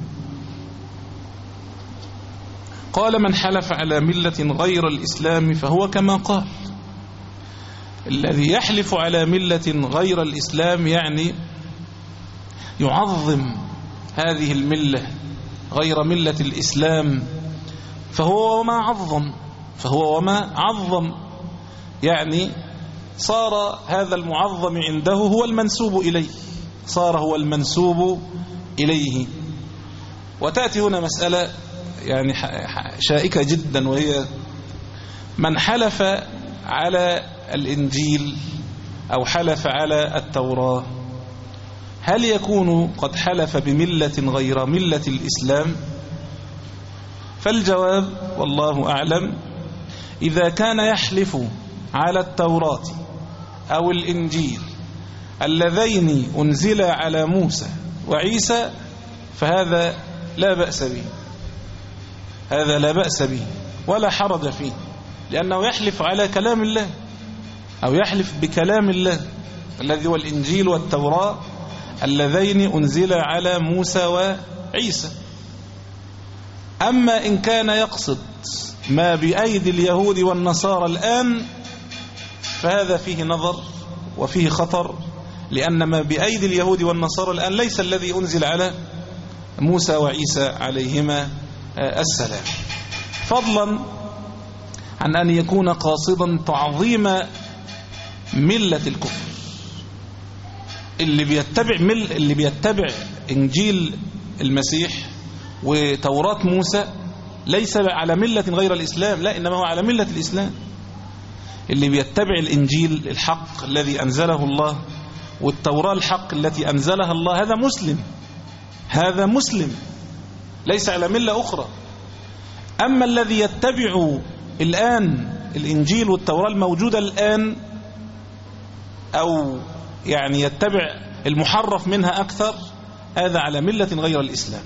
قال من حلف على ملة غير الإسلام فهو كما قال. الذي يحلف على ملة غير الإسلام يعني يعظم هذه الملة غير ملة الإسلام، فهو وما عظم فهو وما عظم يعني صار هذا المعظم عنده هو المنسوب إليه، صار هو المنسوب إليه. وتأتي هنا مسألة يعني شائكة جدا، وهي من حلف على الإنجيل أو حلف على التوراة، هل يكون قد حلف بملة غير ملة الإسلام؟ فالجواب والله أعلم، إذا كان يحلف على التوراة أو الإنجيل اللذين أنزل على موسى وعيسى فهذا لا بأس به، هذا لا بأس به ولا حرج فيه، لأنه يحلف على كلام الله أو يحلف بكلام الله الذي هو الإنجيل والتوراة اللذين أنزل على موسى وعيسى. أما إن كان يقصد ما بأيدي اليهود والنصارى الآن فهذا فيه نظر وفيه خطر، لأن ما بأيدي اليهود والنصارى الآن ليس الذي أنزل على موسى وعيسى عليهما السلام، فضلا عن أن يكون قاصدا تعظيم ملة الكفر. اللي بيتبع مل اللي بيتبع إنجيل المسيح وتوراة موسى ليس على ملة غير الإسلام، لا، إنما هو على ملة الإسلام. اللي بيتبع الإنجيل الحق الذي أنزله الله والتوراة الحق التي أنزلها الله هذا مسلم، هذا مسلم ليس على ملة أخرى. أما الذي يتبع الآن الإنجيل والتوراة الموجودة الآن أو يعني يتبع المحرف منها أكثر، هذا على ملة غير الإسلام.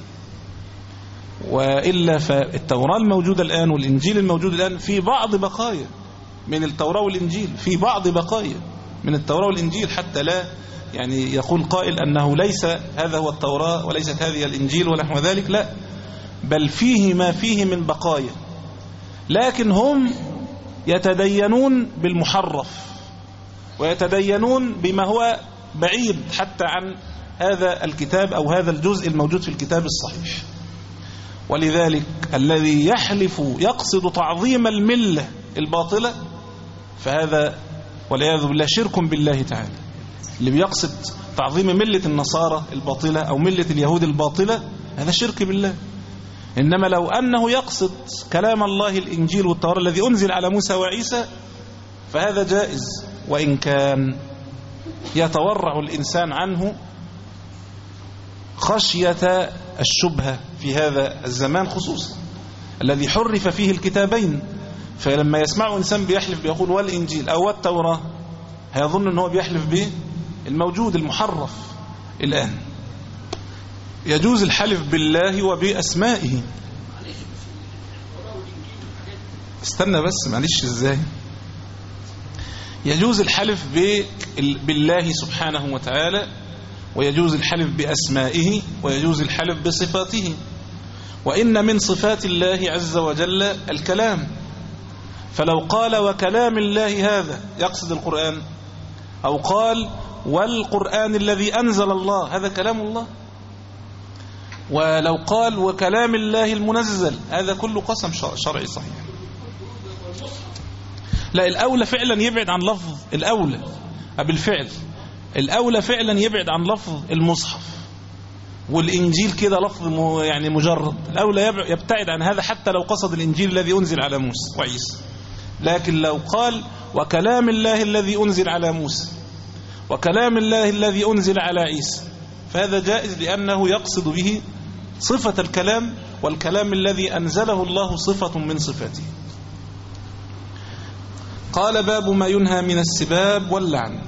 وإلا فالتوراة الموجودة الآن والإنجيل الموجود الآن في بعض بقايا من التوراة والإنجيل، في بعض بقايا من التوراة والإنجيل، حتى لا يعني يقول قائل أنه ليس هذا هو التوراة وليست هذه الإنجيل ونحو ذلك، لا، بل فيه ما فيه من بقايا، لكن هم يتدينون بالمحرف ويتدينون بما هو بعيد حتى عن هذا الكتاب أو هذا الجزء الموجود في الكتاب الصحيح. ولذلك الذي يحلف يقصد تعظيم الملة الباطلة فهذا والعياذ بالله شرك بالله تعالى. اللي بيقصد تعظيم ملة النصارى الباطلة أو ملة اليهود الباطلة هذا شرك بالله. إنما لو أنه يقصد كلام الله الإنجيل والتوراة الذي أنزل على موسى وعيسى فهذا جائز، وإن كان يتورع الإنسان عنه خشية الشبهة في هذا الزمان خصوصا الذي حرف فيه الكتابين. فلما يسمعه إنسان بيحلف بيقول والإنجيل أو التوراة هيظن أنه بيحلف به الموجود المحرف الآن. يجوز الحلف بالله وبأسمائه. استنى بس معلش، ازاي يجوز الحلف بالله سبحانه وتعالى، ويجوز الحلف بأسمائه، ويجوز الحلف بصفاته. وإن من صفات الله عز وجل الكلام، فلو قال وكلام الله هذا يقصد القرآن، أو قال والقرآن الذي أنزل الله هذا كلام الله، ولو قال وكلام الله المنزل، هذا كله قسم شرعي صحيح. لا، الأولى فعلا يبعد عن لفظ الأولى بالفعل، الأولى فعلا يبعد عن لفظ المصحف والإنجيل كده لفظ يعني مجرد، الأولى يبتعد عن هذا حتى لو قصد الإنجيل الذي أنزل على موسى وعيسى. لكن لو قال وكلام الله الذي أنزل على موسى وكلام الله الذي أنزل على عيسى، فهذا جائز لأنه يقصد به صفة الكلام، والكلام الذي أنزله الله صفة من صفاته. قال باب ما ينهى من السباب واللعن.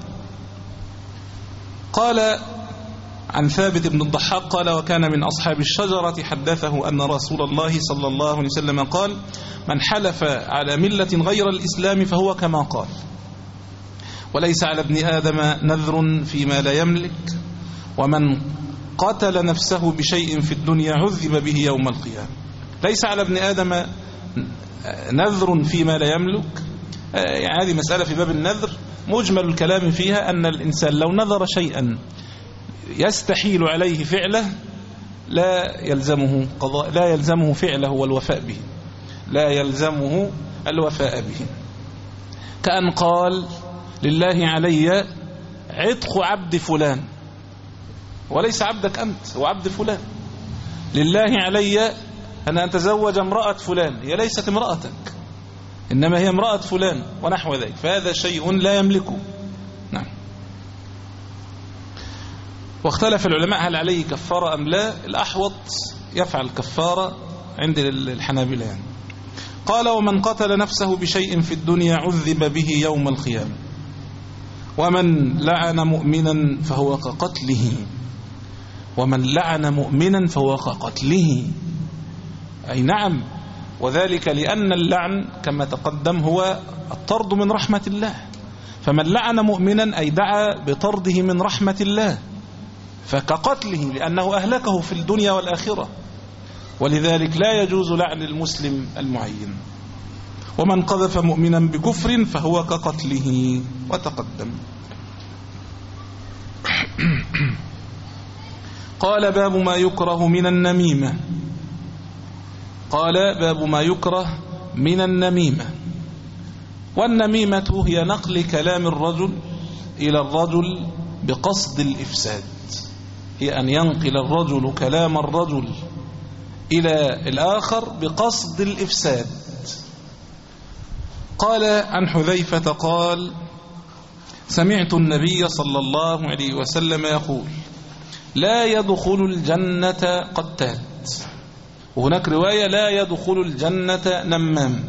قال عن ثابت بن الضحاك قال وكان من أصحاب الشجرة حدثه أن رسول الله صلى الله عليه وسلم قال من حلف على ملة غير الإسلام فهو كما قال، وليس على ابن آدم نذر فيما لا يملك، ومن قتل نفسه بشيء في الدنيا عذب به يوم القيامة. ليس على ابن آدم نذر فيما لا يملك، يعني هذه مسألة في باب النذر مجمل الكلام فيها أن الإنسان لو نذر شيئا يستحيل عليه فعله لا يلزمه قضاء، لا يلزمه فعله والوفاء به، لا يلزمه الوفاء به. كأن قال لله علي عتق عبد فلان، وليس عبدك أنت، هو عبد فلان. لله علي أن أتزوج امرأة فلان، هي ليست امرأتك إنما هي امرأة فلان ونحو ذلك، فهذا شيء لا يملكه. نعم. واختلف العلماء هل عليه كفارة أم لا. الأحوط يفعل كفارة عند الحنابلة يعني. قال ومن قتل نفسه بشيء في الدنيا عذب به يوم القيامة، ومن لعن مؤمنا فهو كقتله، ومن لعن مؤمنا فهو كقتله. أي نعم، وذلك لأن اللعن كما تقدم هو الطرد من رحمة الله، فمن لعن مؤمنا أي دعا بطرده من رحمة الله فكقتله، لأنه أهلكه في الدنيا والآخرة، ولذلك لا يجوز لعن المسلم المعين. ومن قذف مؤمنا بكفر فهو كقتله، وتقدم. قال باب ما يكره من النميمة. قال باب ما يكره من النميمة. والنميمة هي نقل كلام الرجل إلى الرجل بقصد الإفساد، هي أن ينقل الرجل كلام الرجل إلى الآخر بقصد الإفساد. قال عن حذيفة قال سمعت النبي صلى الله عليه وسلم يقول لا يدخل الجنة قتات، وهناك رواية لا يدخل الجنة نمام.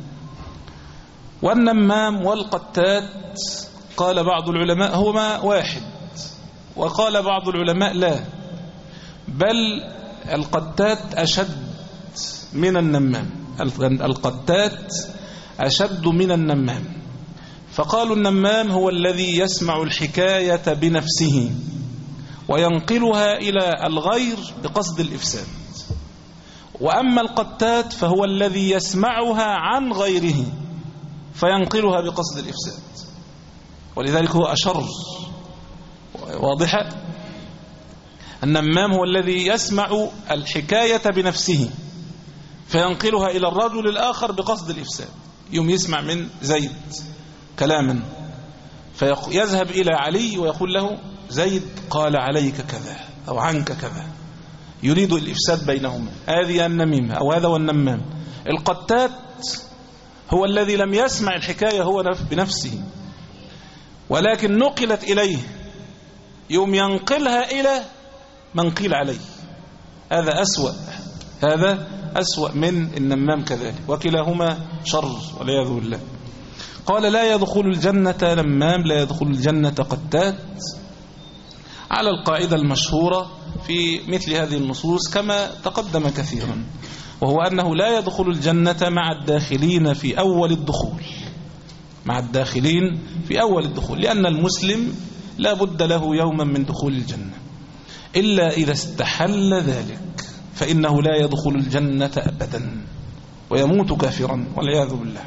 والنمام والقتات قال بعض العلماء هما واحد، وقال بعض العلماء لا، بل القتات أشد من النمام، القتات أشد من النمام. فقالوا النمام هو الذي يسمع الحكاية بنفسه وينقلها إلى الغير بقصد الإفساد، وأما القتات فهو الذي يسمعها عن غيره فينقلها بقصد الإفساد، ولذلك هو أشر. واضحة؟ النمام هو الذي يسمع الحكاية بنفسه فينقلها إلى الرجل الآخر بقصد الإفساد. يوم يسمع من زيد كلاما فيذهب إلى علي ويقول له زيد قال عليك كذا أو عنك كذا، يريد الإفساد بينهما. هذه النميمة أو هذا والنمام. القتات هو الذي لم يسمع الحكاية هو بنفسه ولكن نقلت إليه، يوم ينقلها إلى من قيل عليه. هذا أسوأ، هذا أسوأ من النمام كذلك، وكلاهما شر والعياذ بالله. قال لا يدخل الجنة نمام، لا يدخل الجنة قتات، على القاعدة المشهورة في مثل هذه النصوص كما تقدم كثيرا، وهو أنه لا يدخل الجنة مع الداخلين في أول الدخول، مع الداخلين في أول الدخول، لأن المسلم لا بد له يوما من دخول الجنة، إلا إذا استحل ذلك فإنه لا يدخل الجنة أبدا ويموت كافرا والعياذ بالله.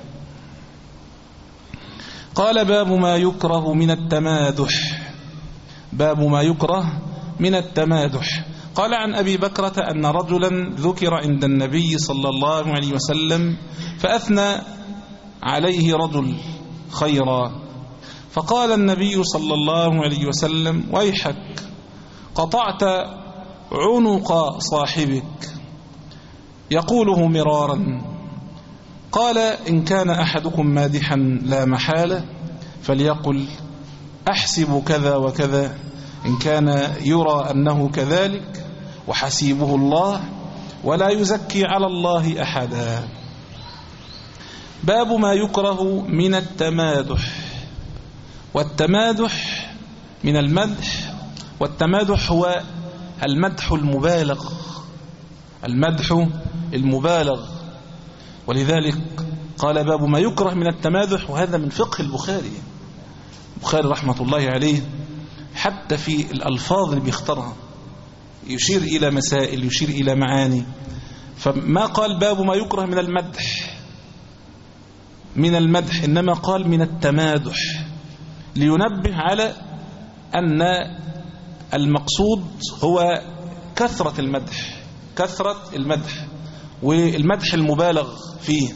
قال باب ما يكره من التمادح. باب ما يكره من التمادح. قال عن أبي بكرة أن رجلا ذكر عند النبي صلى الله عليه وسلم فأثنى عليه رجل خيرا، فقال النبي صلى الله عليه وسلم: ويحك، قطعت عنق صاحبك. يقوله مرارا. قال: إن كان أحدكم مادحا لا محالة فليقل: أحسب كذا وكذا، إن كان يرى أنه كذلك، وحسيبه الله ولا يزكي على الله أحدا. باب ما يكره من التمادح. والتمادح من المدح، والتمادح هو المدح المبالغ، المدح المبالغ. ولذلك قال: باب ما يكره من التمادح. وهذا من فقه البخاري. البخاري رحمة الله عليه حتى في الألفاظ اللي بيختارها يشير إلى مسائل، يشير إلى معاني. فما قال باب ما يكره من المدح من المدح إنما قال من التمادح، لينبه على أن المقصود هو كثرة المدح، كثرة المدح والمدح المبالغ فيه.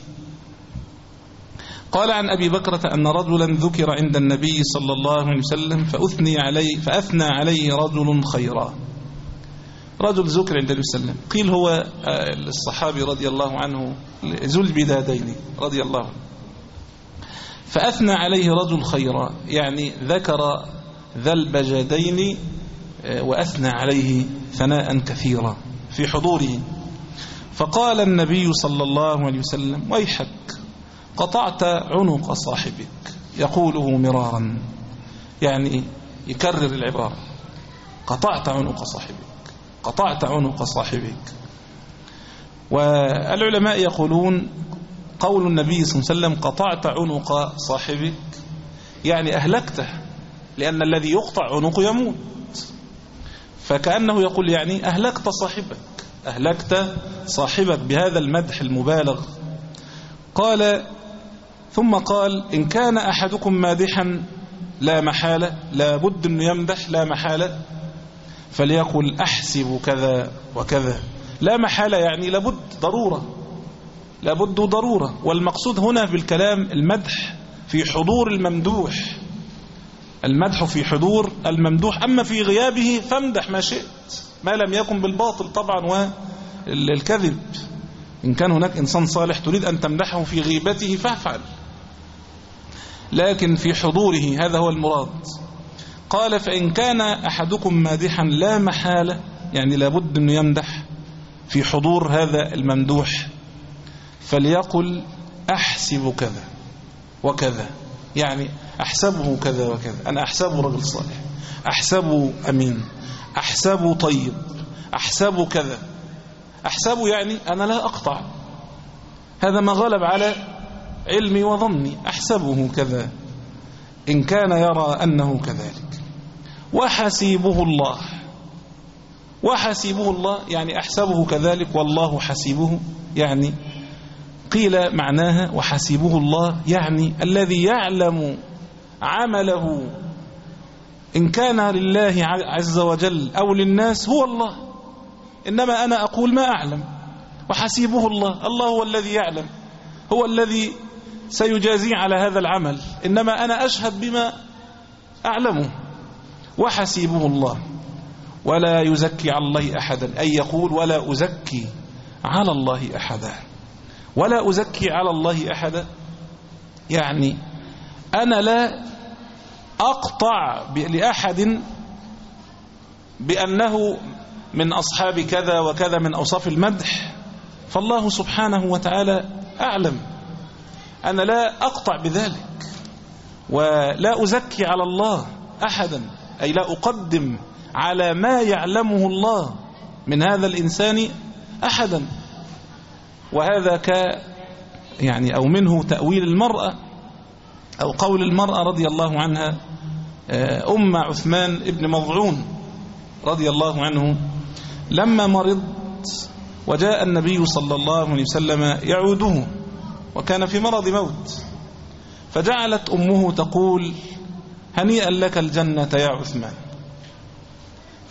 قال عن أبي بكرة أن رجلا ذكر عند النبي صلى الله عليه وسلم فأثني عليه فأثنى عليه رجل خيرا. رجل ذكر عند النبي صلى الله عليه وسلم، قيل هو الصحابي رضي الله عنه ذو البدادين رضي الله عنه. فأثنى عليه رجل خيرا، يعني ذكر ذا البجدين وأثنى عليه ثناء كثيرا في حضوره. فقال النبي صلى الله عليه وسلم: ويحك، قطعت عنق صاحبك. يقوله مرارا، يعني يكرر العبارة: قطعت عنق صاحبك، قطعت عنق صاحبك. والعلماء يقولون قول النبي صلى الله عليه وسلم: قطعت عنق صاحبك، يعني أهلكته، لأن الذي يقطع عنق يموت. فكأنه يقول يعني أهلكت صاحبك، أهلكت صاحبك بهذا المدح المبالغ. قال ثم قال: إن كان أحدكم مادحا لا محالة، لا بد أن يمدح لا محالة، فليقل: أحسب كذا وكذا. لا محالة يعني لابد، ضرورة، لابد ضرورة. والمقصود هنا بالكلام المدح في حضور الممدوح، المدح في حضور الممدوح. أما في غيابه فامدح ما شئت، ما لم يكن بالباطل طبعا والكذب. إن كان هناك إنسان صالح تريد أن تمدحه في غيبته فافعل، لكن في حضوره هذا هو المراد. قال: فإن كان أحدكم مادحا لا محالة، يعني لابد أن يمدح في حضور هذا الممدوح، فليقل: أحسب كذا وكذا، يعني أحسبه كذا وكذا، أنا أحسبه رجل صالح، أحسبه أمين، أحسبه طيب، أحسبه كذا. أحسبه يعني أنا لا أقطع، هذا ما غلب على علمي وظني، أحسبه كذا إن كان يرى أنه كذلك. وحسيبه الله، وحسيبه الله يعني أحسبه كذلك والله حسيبه. يعني قيل معناها وحسيبه الله يعني الذي يعلم عمله، إن كان لله عز وجل أو للناس هو الله، إنما أنا أقول ما أعلم. وحسيبه الله، الله هو الذي يعلم، هو الذي سيجازي على هذا العمل، إنما أنا أشهد بما أعلمه. وحسيبه الله ولا يزكي على الله أحدا، أي يقول: ولا أزكي على الله أحدا. ولا أزكي على الله أحدا يعني أنا لا أقطع لأحد بأنه من أصحاب كذا وكذا من أوصاف المدح، فالله سبحانه وتعالى أعلم. أنا لا أقطع بذلك، ولا أزكي على الله أحدا، أي لا أقدم على ما يعلمه الله من هذا الإنسان أحدا. وهذا ك يعني أو منه تأويل المرأة أو قول المرأة رضي الله عنها أم عثمان ابن مضعون رضي الله عنه، لما مرض وجاء النبي صلى الله عليه وسلم يعوده وكان في مرض موت، فجعلت أمه تقول: هنيئا لك الجنة يا عثمان.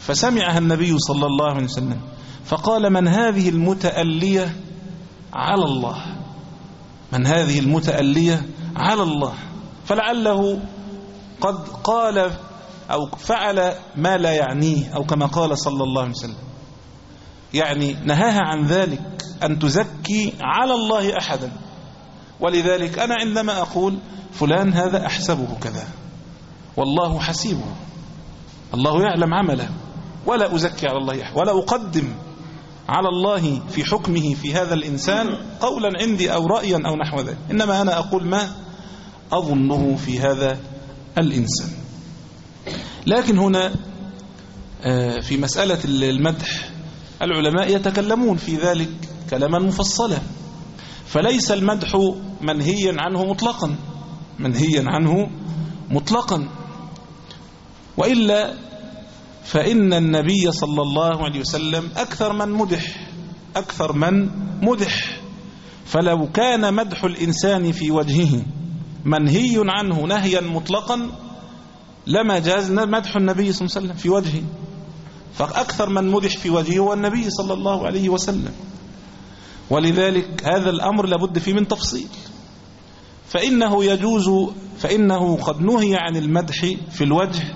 فسمعها النبي صلى الله عليه وسلم فقال: من هذه المتألية على الله؟ من هذه المتألية على الله؟ فلعله قد قال أو فعل ما لا يعنيه، أو كما قال صلى الله عليه وسلم، يعني نهاها عن ذلك، أن تزكي على الله أحدا. ولذلك أنا عندما أقول فلان هذا أحسبه كذا، والله حسيبه، الله يعلم عمله، ولا أزكي على الله أحد، ولا أقدم على الله في حكمه في هذا الإنسان قولا عندي أو رأيا أو نحو ذلك، إنما أنا أقول ما أظنه في هذا الإنسان. لكن هنا في مسألة المدح العلماء يتكلمون في ذلك كلاما مفصلا، فليس المدح منهيا عنه مطلقا، منهيا عنه مطلقا، وإلا فإن النبي صلى الله عليه وسلم أكثر من مدح، أكثر من مدح. فلو كان مدح الإنسان في وجهه منهي عنه نهيا مطلقا لما جاز مدح النبي صلى الله عليه وسلم في وجهه، فأكثر من مدح في وجهه هو النبي صلى الله عليه وسلم. ولذلك هذا الأمر لابد فيه من تفصيل، فإنه يجوز، فإنه قد نهي عن المدح في الوجه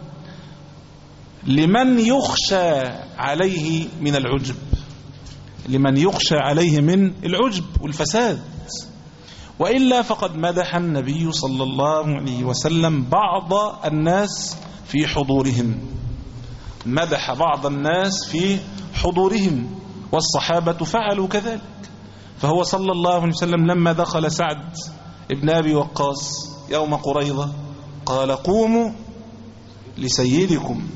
لمن يخشى عليه من العجب، لمن يخشى عليه من العجب والفساد. وإلا فقد مدح النبي صلى الله عليه وسلم بعض الناس في حضورهم، مدح بعض الناس في حضورهم، والصحابة فعلوا كذلك. فهو صلى الله عليه وسلم لما دخل سعد ابن أبي وقاص يوم قريظة قال: قوموا لسيدكم.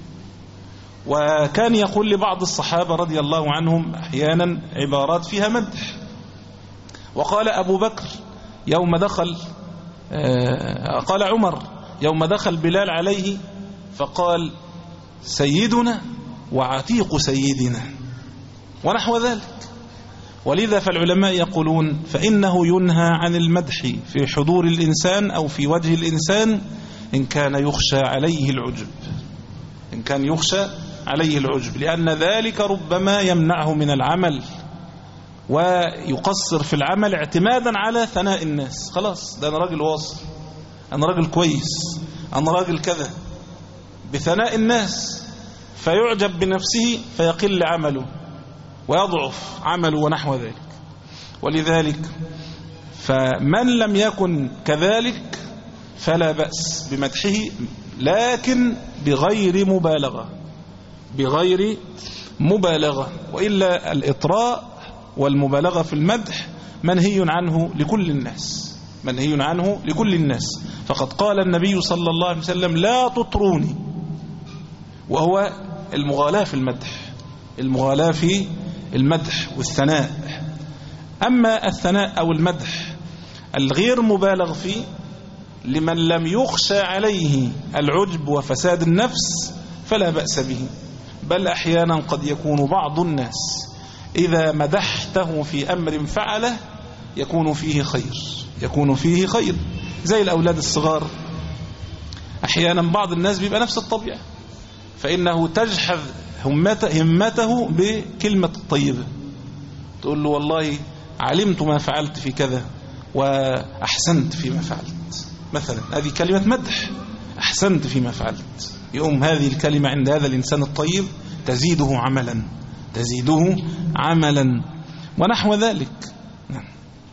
وكان يقول لبعض الصحابة رضي الله عنهم أحيانا عبارات فيها مدح. وقال أبو بكر يوم دخل، قال عمر يوم دخل بلال عليه فقال: سيدنا وعتيق سيدنا، ونحو ذلك. ولذا فالعلماء يقولون فإنه ينهى عن المدح في حضور الإنسان أو في وجه الإنسان إن كان يخشى عليه العجب، إن كان يخشى عليه العجب، لأن ذلك ربما يمنعه من العمل ويقصر في العمل اعتمادا على ثناء الناس. خلاص ده أنا راجل واصل، أنا راجل كويس، أنا راجل كذا، بثناء الناس، فيعجب بنفسه فيقل عمله ويضعف عمله ونحو ذلك. ولذلك فمن لم يكن كذلك فلا بأس بمدحه، لكن بغير مبالغة، بغير مبالغة. وإلا الإطراء والمبالغة في المدح منهي عنه لكل الناس، منهي عنه لكل الناس. فقد قال النبي صلى الله عليه وسلم: لا تطروني، وهو المغالاة في المدح، المغالاة في المدح والثناء. أما الثناء أو المدح الغير مبالغ فيه لمن لم يخشى عليه العجب وفساد النفس فلا بأس به، بل أحيانا قد يكون بعض الناس إذا مدحته في أمر فعله يكون فيه خير، يكون فيه خير، زي الأولاد الصغار. أحيانا بعض الناس بيبقى نفس الطبيعة، فإنه تجحذ همته بكلمة طيبة، تقول له: والله علمت ما فعلت في كذا وأحسنت فيما فعلت، مثلا هذه كلمة مدح، أحسنت فيما فعلت. يوم هذه الكلمة عند هذا الإنسان الطيب تزيده عملا، تزيده عملا ونحو ذلك. نعم.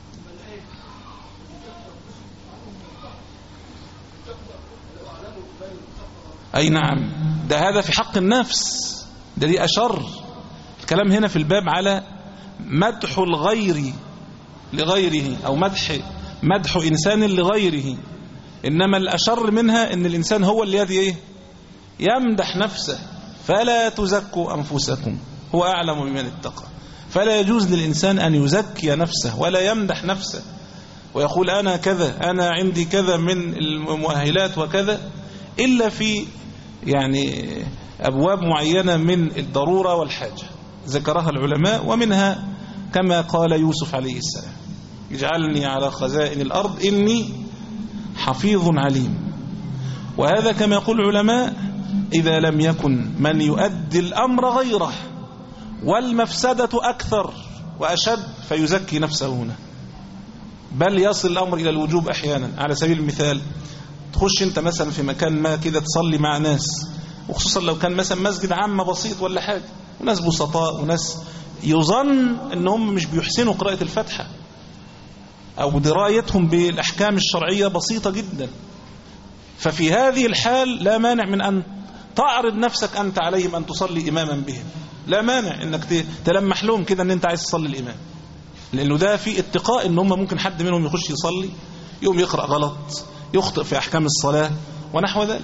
أي نعم، ده هذا في حق النفس، ده دي أشر. الكلام هنا في الباب على مدح الغير لغيره، أو مدح مدح إنسان لغيره. إنما الأشر منها إن الإنسان هو الذي إيه؟ يمدح نفسه. فلا تزكوا أنفسكم هو أعلم بمن اتقى. فلا يجوز للإنسان أن يزكي نفسه ولا يمدح نفسه ويقول أنا كذا، أنا عندي كذا من المؤهلات وكذا، إلا في يعني أبواب معينة من الضرورة والحاجة ذكرها العلماء، ومنها كما قال يوسف عليه السلام: اجعلني على خزائن الأرض إني حفيظ عليم. وهذا كما يقول العلماء إذا لم يكن من يؤدي الأمر غيره والمفسدة أكثر وأشد فيزكي نفسه هنا، بل يصل الأمر إلى الوجوب أحيانا. على سبيل المثال تخش أنت مثلا في مكان ما كده تصلي مع ناس، وخصوصا لو كان مثلا مسجد عام بسيط ولا حاجة، وناس بسطاء وناس يظن أنهم مش بيحسنوا قراءة الفاتحة أو درايتهم بالأحكام الشرعية بسيطة جدا، ففي هذه الحال لا مانع من أن تعرض نفسك أنت عليهم أن تصلي إماما بهم، لا مانع أنك تلمح لهم كده أن أنت عايز تصلي الإمام، لأنه ده في اتقاء أن هم ممكن حد منهم يخش يصلي يوم يقرأ غلط، يخطئ في أحكام الصلاة ونحو ذلك.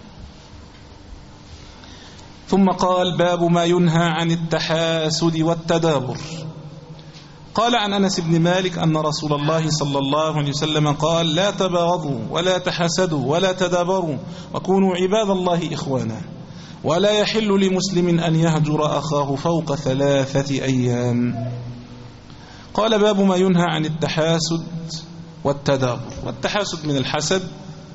ثم قال: باب ما ينهى عن التحاسد والتدابر. قال عن أنس بن مالك أن رسول الله صلى الله عليه وسلم قال: لا تباغضوا ولا تحاسدوا ولا تدابروا وكونوا عباد الله إخوانا، ولا يحل لمسلم أن يهجر أخاه فوق ثلاثة أيام. قال: باب ما ينهى عن التحاسد والتدابر. والتحاسد من الحسد،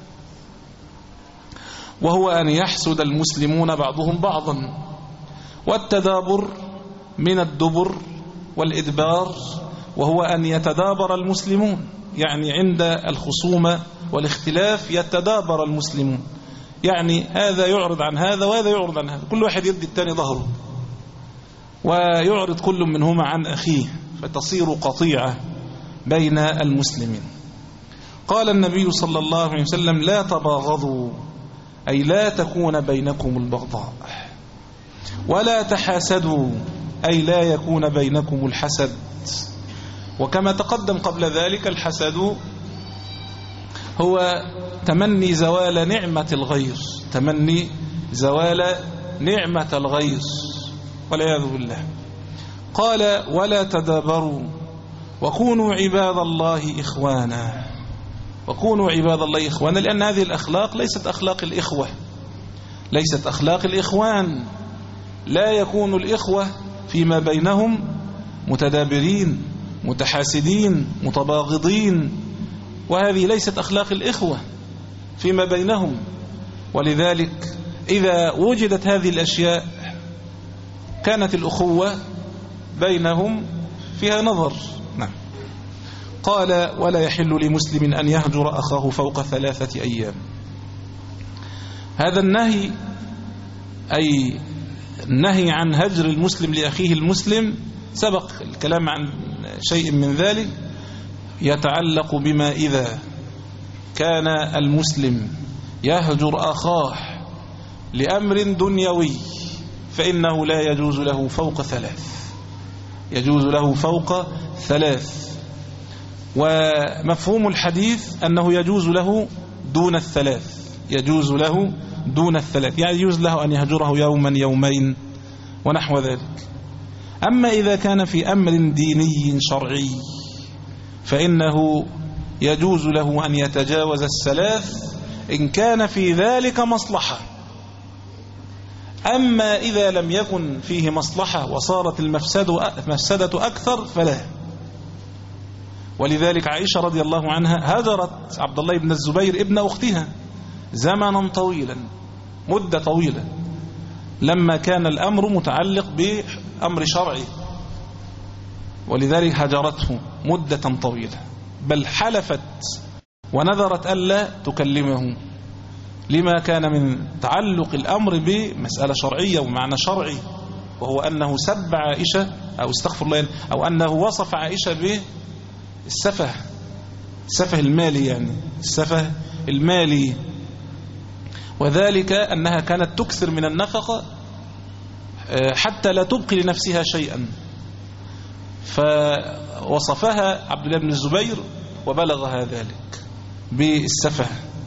وهو أن يحسد المسلمون بعضهم بعضا، والتدابر من الدبر والإدبار، وهو أن يتدابر المسلمون، يعني عند الخصومة والاختلاف يتدابر المسلمون، يعني هذا يعرض عن هذا وهذا يعرض عن هذا، كل واحد يدي الثاني ظهره ويعرض كل منهما عن أخيه، فتصير قطيعة بين المسلمين. قال النبي صلى الله عليه وسلم: لا تباغضوا، أي لا تكون بينكم البغضاء، ولا تحاسدوا، أي لا يكون بينكم الحسد. وكما تقدم قبل ذلك الحسد هو تمني زوال نعمة الغير، تمني زوال نعمة الغير والعياذ بالله. قال: ولا تدابروا وكونوا عباد الله إخوانا، وكونوا عباد الله إخوانا، لأن هذه الأخلاق ليست أخلاق الإخوة، ليست أخلاق الإخوان. لا يكون الإخوة فيما بينهم متدابرين متحاسدين متباغضين، وهذه ليست أخلاق الإخوة فيما بينهم. ولذلك إذا وجدت هذه الأشياء كانت الأخوة بينهم فيها نظر. نعم. قال: ولا يحل لمسلم أن يهجر أخاه فوق ثلاثة أيام. هذا النهي، أي النهي عن هجر المسلم لأخيه المسلم، سبق الكلام عن شيء من ذلك، يتعلق بما إذا كان المسلم يهجر أخاه لأمر دنيوي فإنه لا يجوز له فوق ثلاث، يجوز له فوق ثلاث. ومفهوم الحديث أنه يجوز له دون الثلاث، يجوز له دون الثلاث، يعني يجوز له أن يهجره يوما يومين ونحو ذلك. أما إذا كان في أمر ديني شرعي فإنه يجوز له أن يتجاوز الثلاث إن كان في ذلك مصلحة. أما إذا لم يكن فيه مصلحة وصارت المفسدة أكثر فلا. ولذلك عائشة رضي الله عنها هجرت عبد الله بن الزبير ابن أختها زمنا طويلا، مدة طويلة، لما كان الأمر متعلق بأمر شرعي، ولذلك هجرته مدة طويلة، بل حلفت ونذرت ألا تكلمه، لما كان من تعلق الأمر بمسألة شرعية ومعنى شرعي، وهو أنه سب عائشة أو استغفر الله أو أنه وصف عائشة بالسفه، السفه المالي، يعني السفه المالي، وذلك أنها كانت تكثر من النفقة حتى لا تبقي لنفسها شيئا، فوصفها عبد الله بن الزبير وبلغها ذلك بالسفه.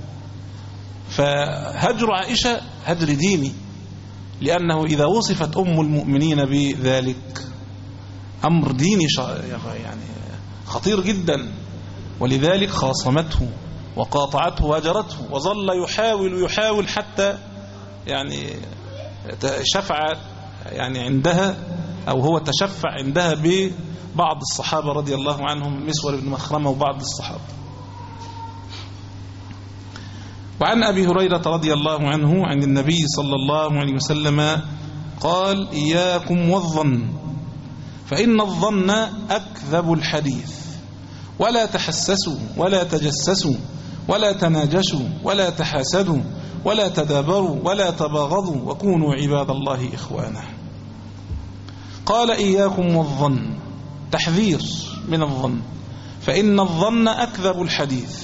فهجر عائشة هجر ديني، لأنه إذا وصفت أم المؤمنين بذلك أمر ديني يعني خطير جدا، ولذلك خاصمته وقاطعته وهجرته، وظل يحاول يحاول حتى يعني شفع يعني عندها، أو هو تشفع عندها ببعض الصحابة رضي الله عنهم، مسور بن مخرمة وبعض الصحابة. وعن أبي هريرة رضي الله عنه عن النبي صلى الله عليه وسلم قال إياكم والظن فإن الظن أكذب الحديث ولا تحسسوا ولا تجسسوا ولا تناجشوا ولا تحاسدوا ولا تدابروا ولا تباغضوا وكونوا عباد الله إخوانا. قال إياكم والظن، تحذير من الظن، فإن الظن أكذب الحديث.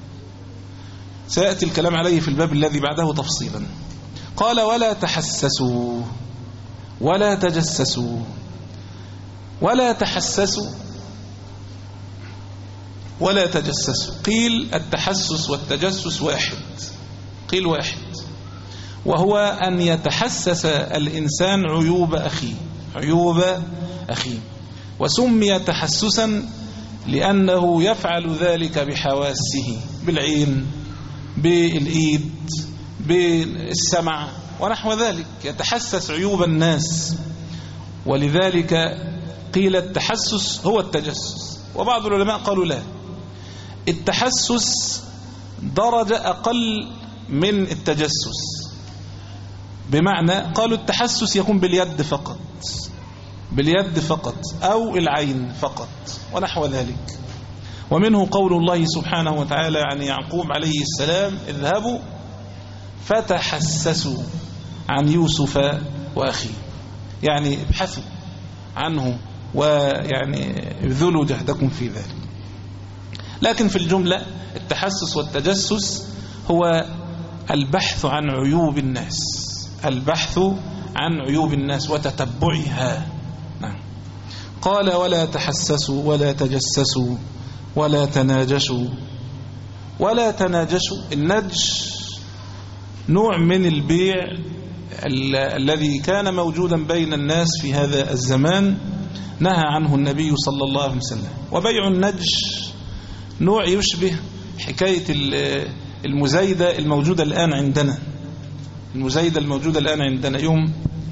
سيأتي الكلام عليه في الباب الذي بعده تفصيلا. قال ولا تحسسوا ولا تجسسوا ولا تحسسوا ولا تجسسوا. قيل التحسس والتجسس واحد، قيل واحد، وهو أن يتحسس الإنسان عيوب أخيه، عيوب أخيه، وسمي تحسسا لأنه يفعل ذلك بحواسه، بالعين، بالإيد، بالسمع ونحو ذلك، يتحسس عيوب الناس. ولذلك قيل التحسس هو التجسس. وبعض العلماء قالوا لا، التحسس درجة أقل من التجسس، بمعنى قالوا التحسس يكون باليد فقط، باليد فقط أو العين فقط ونحو ذلك. ومنه قول الله سبحانه وتعالى عن يعقوب عليه السلام اذهبوا فتحسسوا عن يوسف وأخيه، يعني ابحثوا عنه ويعني ابذلوا جهدكم في ذلك. لكن في الجملة التحسس والتجسس هو البحث عن عيوب الناس، البحث عن عيوب الناس وتتبعها. نعم. قال ولا تحسسوا ولا تجسسوا ولا تناجشوا. ولا تناجشوا، النجش نوع من البيع ال الذي كان موجودا بين الناس في هذا الزمان، نهى عنه النبي صلى الله عليه وسلم. وبيع النجش نوع يشبه حكاية المزايدة الموجودة الآن عندنا، المزايدة الموجودة الآن عندنا يوم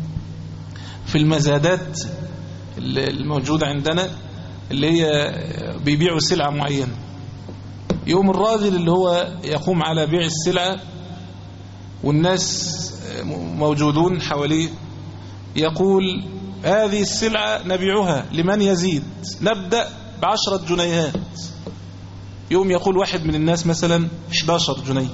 في المزادات الموجودة عندنا اللي هي بيبيعوا سلعة معينة، يوم الراجل اللي هو يقوم على بيع السلعة والناس موجودون حواليه يقول هذه السلعة نبيعها لمن يزيد، نبدأ بعشرة جنيهات. يوم يقول واحد من الناس مثلا إحدى عشرة جنيه.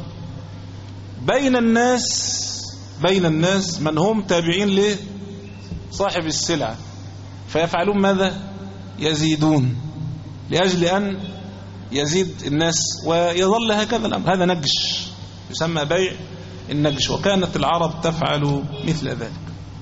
بين الناس بين الناس من هم تابعين لصاحب السلعة، فيفعلون ماذا؟ يزيدون لأجل أن يزيد الناس ويظل هكذا الأمر. هذا نجش، يسمى بيع النجش، وكانت العرب تفعل مثل ذلك.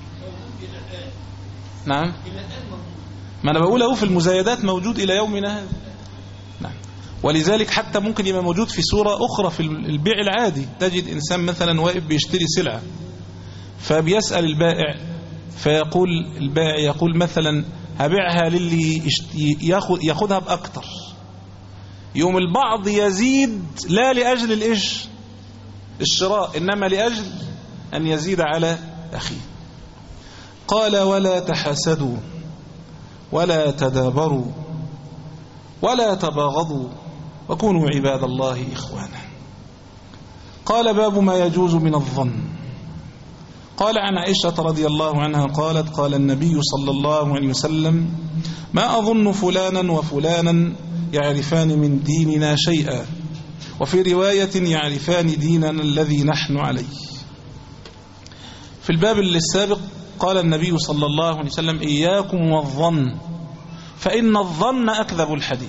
نعم، ما أنا بقوله في المزايدات موجود إلى يومنا هذا. نعم. ولذلك حتى ممكن يبقى موجود في صورة أخرى في البيع العادي. تجد إنسان مثلا واقف بيشتري سلعة فبيسأل البائع، فيقول البائع يقول مثلا هبيعها للي ياخدها بأكتر. يوم البعض يزيد لا لأجل الإيش الشراء، إنما لأجل أن يزيد على أخيه. قال ولا تحاسدوا ولا تدابروا ولا تباغضوا وكونوا عباد الله إخوانا. قال باب ما يجوز من الظن. قال عن عائشة رضي الله عنها قالت قال النبي صلى الله عليه وسلم ما أظن فلانا وفلانا يعرفان من ديننا شيئا، وفي رواية يعرفان ديننا الذي نحن عليه. في الباب السابق قال النبي صلى الله عليه وسلم إياكم والظن فإن الظن أكذب الحديث.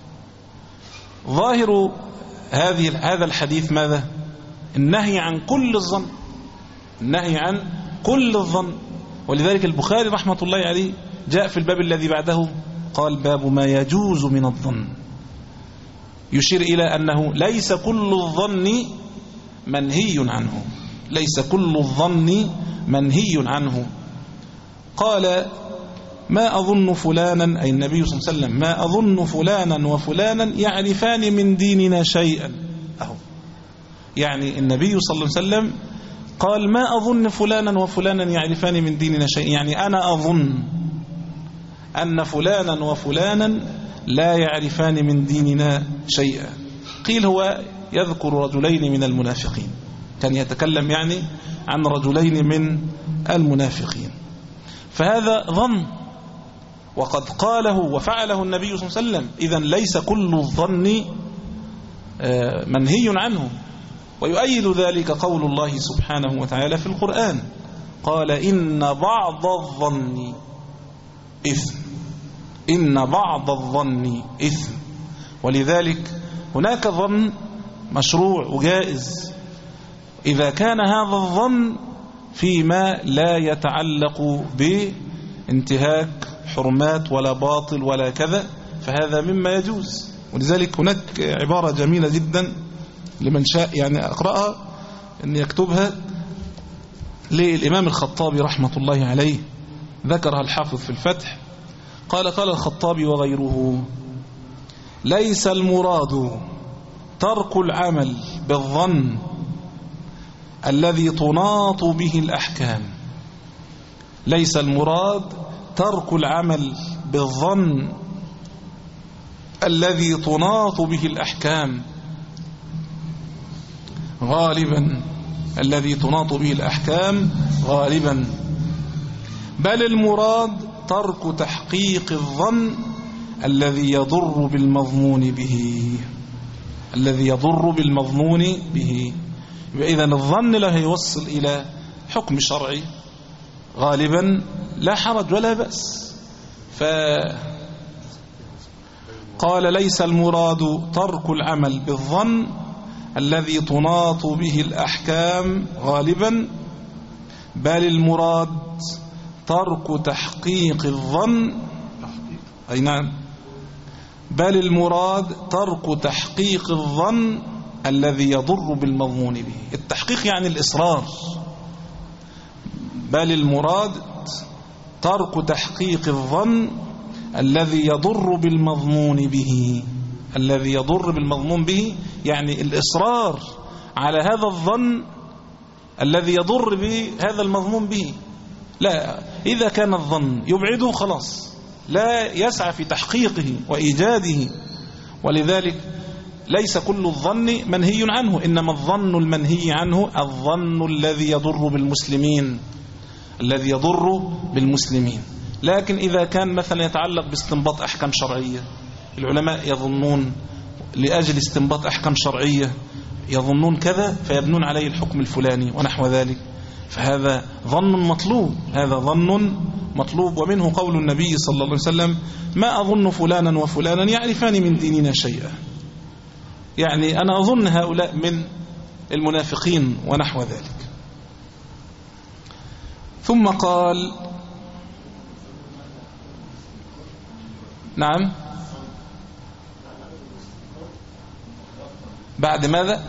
ظاهر هذه هذا الحديث ماذا؟ النهي عن كل الظن، النهي عن كل الظن. ولذلك البخاري رحمة الله عليه جاء في الباب الذي بعده قال باب ما يجوز من الظن، يشير إلى أنه ليس كل الظن منهي عنه، ليس كل الظن منهي عنه. قال ما أظن فلانا، أي النبي صلى الله عليه وسلم، ما أظن فلانا وفلانا يعرفان من ديننا شيئا. أهو يعني النبي صلى الله عليه وسلم قال ما أظن فلانا وفلانا يعرفان من ديننا شيئا، يعني أنا أظن أن فلانا وفلانا لا يعرفان من ديننا شيئا. قيل هو يذكر رجلين من المنافقين، كان يتكلم يعني عن رجلين من المنافقين، فهذا ظن وقد قاله وفعله النبي صلى الله عليه وسلم. إذن ليس كل الظن منهي عنه. ويؤيد ذلك قول الله سبحانه وتعالى في القرآن، قال إن بعض الظن إثم، إن بعض الظن إثم. ولذلك هناك ظن مشروع وجائز إذا كان هذا الظن فيما لا يتعلق بانتهاك حرمات ولا باطل ولا كذا، فهذا مما يجوز. ولذلك هناك عبارة جميلة جدا لمن شاء يعني أقرأها أن يكتبها للإمام الخطابي رحمة الله عليه، ذكرها الحافظ في الفتح، قال قال الخطابي وغيره: ليس المراد ترك العمل بالظن الذي تناط به الأحكام، ليس المراد ترك العمل بالظن الذي تناط به الأحكام غالبا، الذي تناط به الأحكام غالبا، بل المراد ترك تحقيق الظن الذي يضر بالمظنون به، الذي يضر بالمظنون به. إذن الظن لا يوصل إلى حكم شرعي غالبا لا حرج ولا بأس. فقال ليس المراد ترك العمل بالظن الذي تناط به الأحكام غالبا، بل المراد ترك تحقيق الظن، أي نعم، بل المراد ترك تحقيق الظن الذي يضر بالمظنون به. التحقيق يعني الإصرار، بل المراد ترك تحقيق الظن الذي يضر بالمظنون به، الذي يضر بالمظنون به يعني الإصرار على هذا الظن الذي يضر بهذا المظنون به. لا، إذا كان الظن يبعده خلاص لا يسعى في تحقيقه وإيجاده. ولذلك ليس كل الظن منهي عنه، إنما الظن المنهي عنه الظن الذي يضر بالمسلمين، الذي يضر بالمسلمين. لكن إذا كان مثلا يتعلق باستنباط أحكام شرعية، العلماء يظنون لأجل استنباط أحكام شرعية يظنون كذا فيبنون عليه الحكم الفلاني ونحو ذلك، فهذا ظن مطلوب، هذا ظن مطلوب. ومنه قول النبي صلى الله عليه وسلم: ما أظن فلانا وفلانا يعرفان من ديننا شيئا، يعني أنا أظن هؤلاء من المنافقين ونحو ذلك. ثم قال: نعم، بعد ماذا؟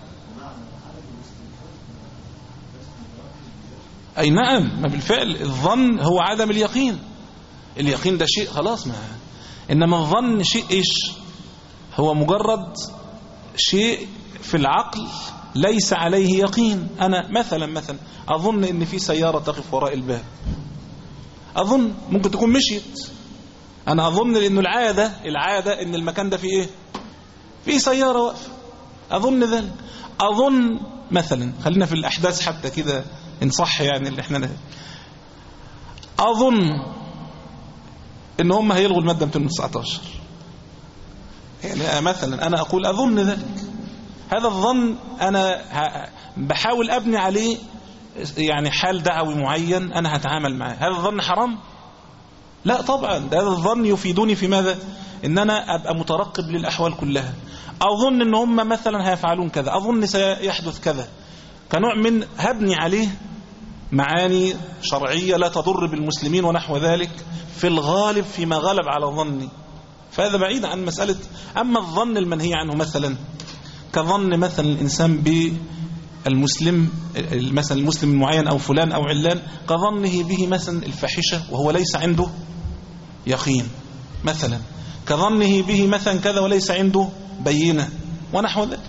أي نعم، ما بالفعل الظن هو عدم اليقين، اليقين ده شيء خلاص، ما إنما الظن شيء إيش؟ هو مجرد شيء في العقل ليس عليه يقين. أنا مثلا مثلا أظن إن في سيارة تقف وراء الباب، أظن ممكن تكون مشيت، أنا أظن لأنه العادة العادة إن المكان ده فيه إيه؟ فيه سيارة واقفة، أظن ذلك. أظن مثلا، خلينا في الأحداث حتى كده إن صح يعني اللي احنا نهي. أظن إن هم هيلغوا المادة مئتين وتسعة عشر، يعني مثلا أنا أقول أظن ذلك، هذا الظن أنا بحاول أبني عليه يعني حال دعوي معين أنا هتعامل معه. هذا الظن حرام؟ لا طبعا، هذا الظن يفيدني في ماذا؟ إن أنا أبقى مترقب للأحوال كلها. أظن إن هم مثلا هيفعلون كذا، أظن سيحدث كذا، كنوع من هبني عليه معاني شرعية لا تضر بالمسلمين ونحو ذلك في الغالب فيما غلب على ظني، فهذا بعيد عن مسألة. أما الظن المنهي عنه مثلا كظن مثلا الإنسان بالمسلم، مثلا المسلم المعين أو فلان أو علان، كظنه به مثلا الفاحشة وهو ليس عنده يقين مثلا، كظنه به مثلا كذا وليس عنده بينة ونحو ذلك.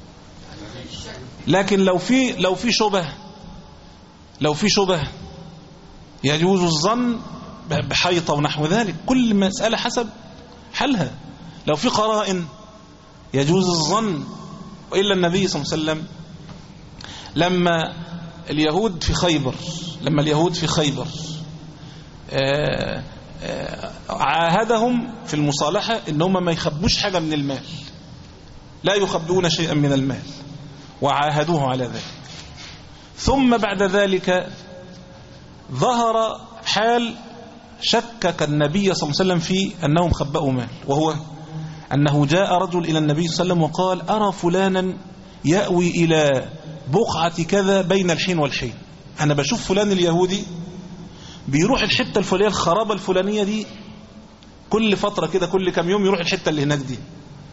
لكن لو في لو في شبه لو في شبه يجوز الظن بحيطة ونحو ذلك، كل مسألة حسب حلها. لو في قرائن يجوز الظن وإلا النبي صلى الله عليه وسلم لما اليهود في خيبر لما اليهود في خيبر آآ آآ عاهدهم في المصالحة إنهم ما يخبوش حاجة من المال، لا يخبئون شيئا من المال، وعاهدوه على ذلك. ثم بعد ذلك ظهر حال شكك النبي صلى الله عليه وسلم في أنهم خبأوا مال، وهو أنه جاء رجل إلى النبي صلى الله عليه وسلم وقال: أرى فلانا يأوي إلى بقعة كذا بين الحين والحين، أنا بشوف فلان اليهودي بيروح الحتة الفلانية الخرابة الفلانية دي كل فترة كده، كل كم يوم يروح الحتة اللي هناك دي.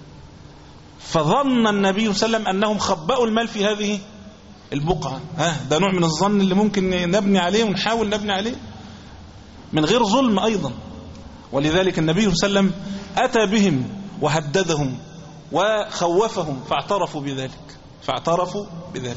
فظن النبي صلى الله عليه وسلم أنهم خبأوا المال في هذه البقعة. ها ده نوع من الظن اللي ممكن نبني عليه ونحاول نبني عليه من غير ظلم أيضا. ولذلك النبي صلى الله عليه وسلم أتى بهم وهددهم وخوفهم فاعترفوا بذلك فاعترفوا بذلك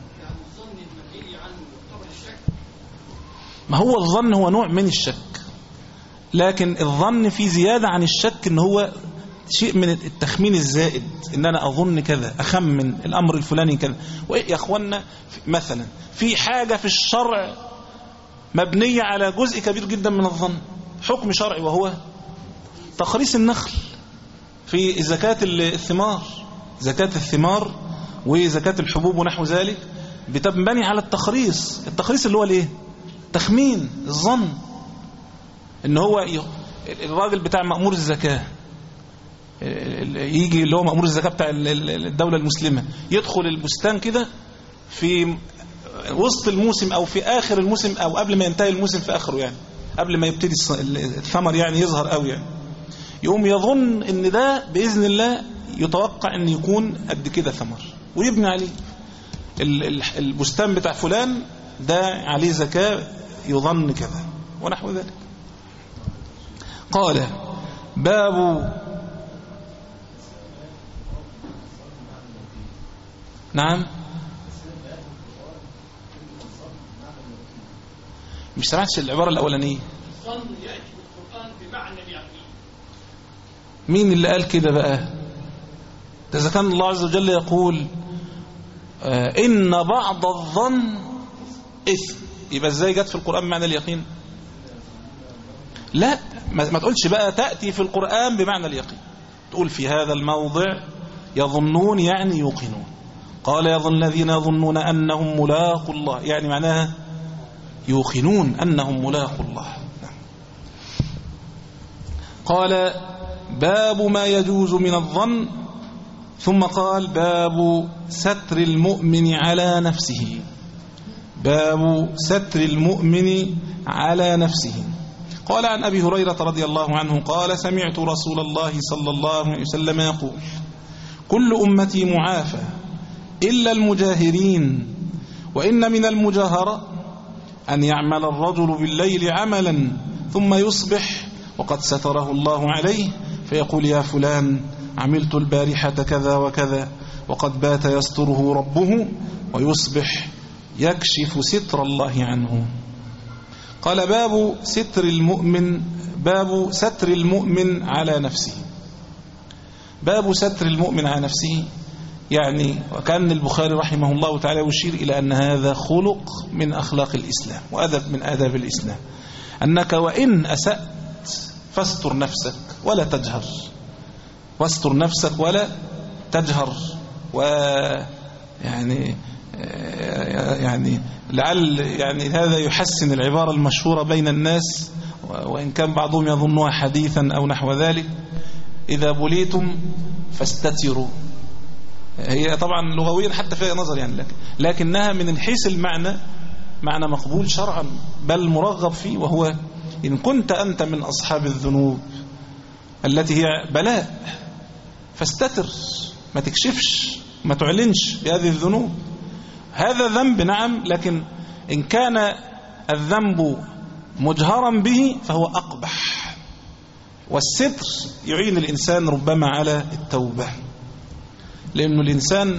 ما هو الظن هو نوع من الشك، لكن الظن في زيادة عن الشك، ان هو شيء من التخمين الزائد، ان انا اظن كذا، اخمن الامر الفلاني كذا. ويا اخوانا مثلا في حاجة في الشرع مبنية على جزء كبير جدا من الظن، حكم شرعي وهو تخريص النخل في زكاة الثمار، زكاة الثمار وزكاة الحبوب ونحو ذلك بتبني على التخريص. التخريص اللي هو الايه؟ تخمين الظن، ان هو الراجل بتاع مأمور الزكاة يجي اللي هو مأمور الزكاة بتاع الدولة المسلمة يدخل البستان كده في وسط الموسم او في اخر الموسم او قبل ما ينتهي الموسم في اخره، يعني قبل ما يبتدي الثمر يعني يظهر قوي، يعني يقوم يظن ان ده بإذن الله يتوقع ان يكون قد كده ثمر ويبني عليه. البستان بتاع فلان ده عليه زكاة يظن كذا ونحو ذلك. قال: باب نعم مش سمعتش العبارة الأولانية. مين اللي قال كده بقى؟ ده إذا كان الله عز وجل يقول آه إن بعض الظن إثم، يبقى إزاي جت في القرآن بمعنى اليقين؟ لا، ما تقولش بقى تأتي في القرآن بمعنى اليقين، تقول في هذا الموضع يظنون يعني يوقنون. قال: يظن الذين يظنون أنهم ملاقوا الله، يعني معناها يوقنون أنهم ملاقوا الله. قال: باب ما يجوز من الظن. ثم قال: باب ستر المؤمن على نفسه. باب ستر المؤمن على نفسه. قال عن أبي هريرة رضي الله عنه قال: سمعت رسول الله صلى الله عليه وسلم يقول: كل أمتي معافى إلا المجاهرين، وإن من المجاهرة أن يعمل الرجل بالليل عملا ثم يصبح وقد ستره الله عليه فيقول: يا فلان عملت البارحة كذا وكذا، وقد بات يستره ربه، ويصبح يكشف ستر الله عنه. قال: باب ستر المؤمن باب ستر المؤمن على نفسه. باب ستر المؤمن على نفسه، يعني وكان البخاري رحمه الله تعالى يشير إلى أن هذا خلق من أخلاق الإسلام وأدب من آداب الإسلام، أنك وإن أسأت فاستر نفسك ولا تجهر، واستر نفسك ولا تجهر. ويعني يعني لعل يعني هذا يحسن العبارة المشهورة بين الناس، وإن كان بعضهم يظنها حديثا أو نحو ذلك: إذا بليتم فاستتروا. هي طبعا لغويا حتى فيها نظر يعني، لكن لكنها من حيث المعنى معنى مقبول شرعا بل مرغب فيه، وهو إن كنت أنت من أصحاب الذنوب التي هي بلاء فاستتر، ما تكشفش ما تعلنش بهذه الذنوب. هذا ذنب نعم، لكن إن كان الذنب مجهرا به فهو أقبح، والستر يعين الإنسان ربما على التوبة، لأن الإنسان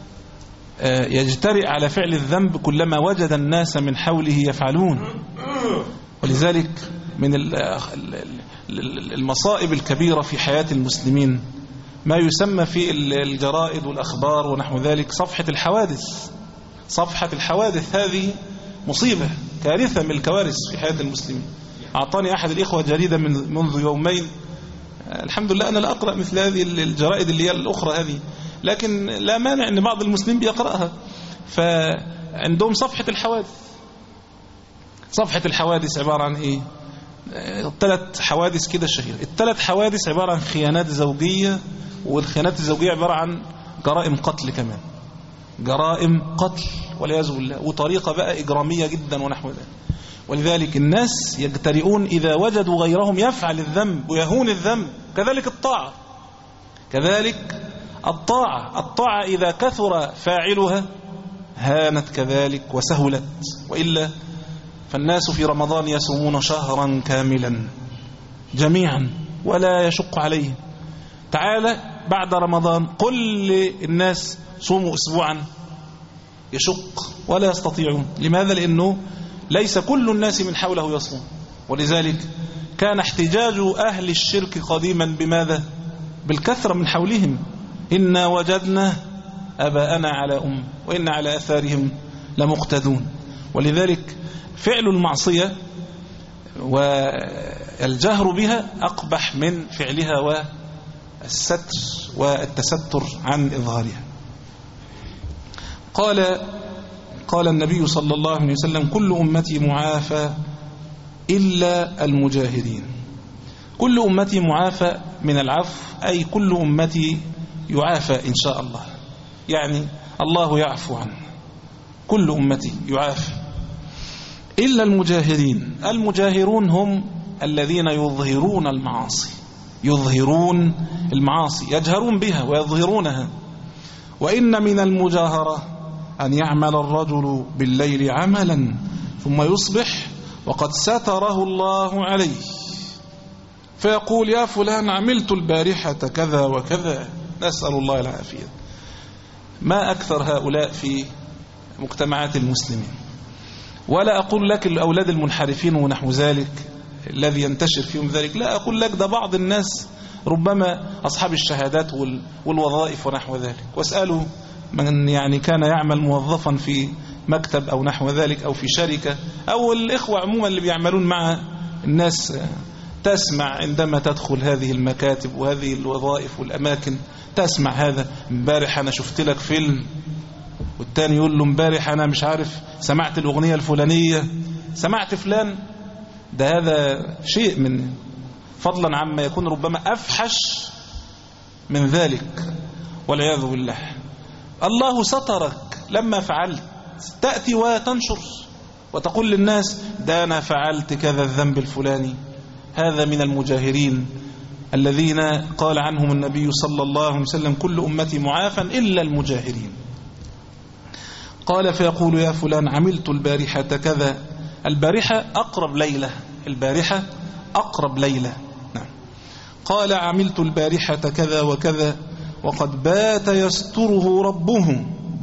يجترئ على فعل الذنب كلما وجد الناس من حوله يفعلون. ولذلك من المصائب الكبيرة في حياة المسلمين ما يسمى في الجرائد والأخبار ونحو ذلك صفحة الحوادث. صفحة الحوادث هذه مصيبة، كارثة من الكوارث في حياة المسلمين. أعطاني أحد الإخوة جريدة من منذ يومين، الحمد لله أنا لا أقرأ مثل هذه الجرائد اللي هي الأخرى هذه، لكن لا مانع أن بعض المسلمين بيقرأها. فعندهم صفحة الحوادث. صفحة الحوادث عبارة عن إيه؟ ثلاث حوادث كده شهيرة. الثلاث حوادث عبارة عن خيانات زوجية، والخيانات الزوجية عبارة عن جرائم قتل كمان، جرائم قتل والعياذ بالله، وطريقة بقى إجرامية جدا ونحو ذلك. ولذلك الناس يجترئون إذا وجدوا غيرهم يفعل الذنب ويهون الذنب. كذلك الطاعة، كذلك الطاعة الطاعة إذا كثر فاعلها هانت كذلك وسهلت. وإلا فالناس في رمضان يصومون شهرا كاملا جميعا ولا يشق عليهم. تعالى بعد رمضان قل للناس صوموا أسبوعا، يشق ولا يستطيعون. لماذا؟ لأنه ليس كل الناس من حوله يصوم. ولذلك كان احتجاج أهل الشرك قديما بماذا؟ بالكثرة من حولهم. إنا وجدنا أباءنا على أم وإن على أثارهم لمقتدون. ولذلك فعل المعصية والجهر بها أقبح من فعلها والستر والتستر عن إظهارها. قال قال النبي صلى الله عليه وسلم كل أمتي معافى إلا المجاهرين. كل أمتي معافى من العفو، أي كل أمتي يعافى إن شاء الله، يعني الله يعفو عنه، كل أمتي يعافى إلا المجاهرين. المجاهرون هم الذين يظهرون المعاصي، يظهرون المعاصي، يجهرون بها ويظهرونها. وإن من المجاهرة أن يعمل الرجل بالليل عملا ثم يصبح وقد ستره الله عليه فيقول يا فلان عملت البارحة كذا وكذا، نسأل الله العافية. ما أكثر هؤلاء في مجتمعات المسلمين. ولا أقول لك الأولاد المنحرفين ونحو ذلك الذي ينتشر فيهم ذلك، لا أقول لك ده بعض الناس ربما أصحاب الشهادات والوظائف ونحو ذلك. واسألوا من يعني كان يعمل موظفا في مكتب أو نحو ذلك أو في شركة، أو الإخوة عموما اللي بيعملون مع الناس، تسمع عندما تدخل هذه المكاتب وهذه الوظائف والأماكن تسمع هذا امبارح أنا شفت لك فيلم، والتاني يقول له امبارح أنا مش عارف سمعت الأغنية الفلانية، سمعت فلان. ده هذا شيء من فضلا عما يكون ربما أفحش من ذلك والعياذ بالله. الله سترك لما فعلت، تأتي وتنشر وتقول للناس ده أنا فعلت كذا الذنب الفلاني. هذا من المجاهرين الذين قال عنهم النبي صلى الله عليه وسلم كل أمتي معافى إلا المجاهرين. قال فيقول يا فلان عملت البارحة كذا. البارحة أقرب ليلة، البارحة أقرب ليلة. نعم. قال عملت البارحة كذا وكذا وقد بات يستره ربه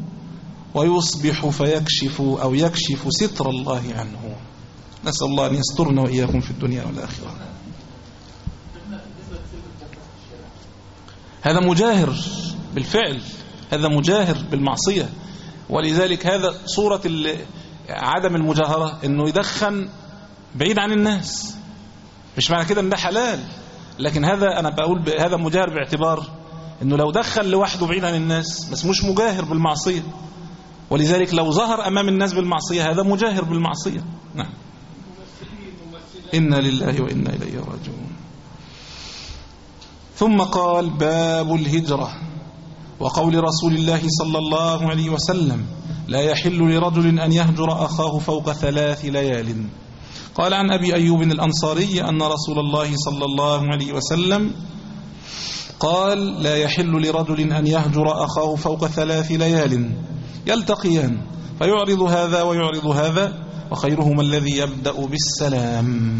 ويصبح فيكشف أو يكشف ستر الله عنه. نسأل الله أن يسترنا وإياكم في الدنيا والآخرة. هذا مجاهر بالفعل، هذا مجاهر بالمعصية. ولذلك هذا صورة عدم المجاهرة أنه يدخن بعيد عن الناس. مش معنى كده أن ده حلال، لكن هذا أنا بقول هذا مجاهر باعتبار أنه لو دخل لوحده بعيد عن الناس بس مش مجاهر بالمعصية. ولذلك لو ظهر أمام الناس بالمعصية هذا مجاهر بالمعصية. نعم. إنا لله وإنا إليه راجعون. ثم قال باب الهجرة وقول رسول الله صلى الله عليه وسلم لا يحل لرجل أن يهجر أخاه فوق ثلاث ليال. قال عن أبي أيوب الأنصاري أن رسول الله صلى الله عليه وسلم قال لا يحل لرجل أن يهجر أخاه فوق ثلاث ليال يلتقيان فيعرض هذا ويعرض هذا وخيرهما الذي يبدأ بالسلام.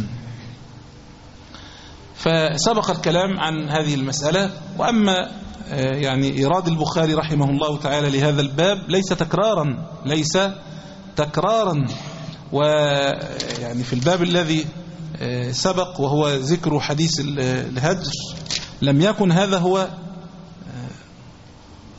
فسبق الكلام عن هذه المسألة. وأما يعني إيراد البخاري رحمه الله تعالى لهذا الباب ليس تكرارا، ليس تكرارا. ويعني في الباب الذي سبق وهو ذكر حديث الهجر لم يكن هذا هو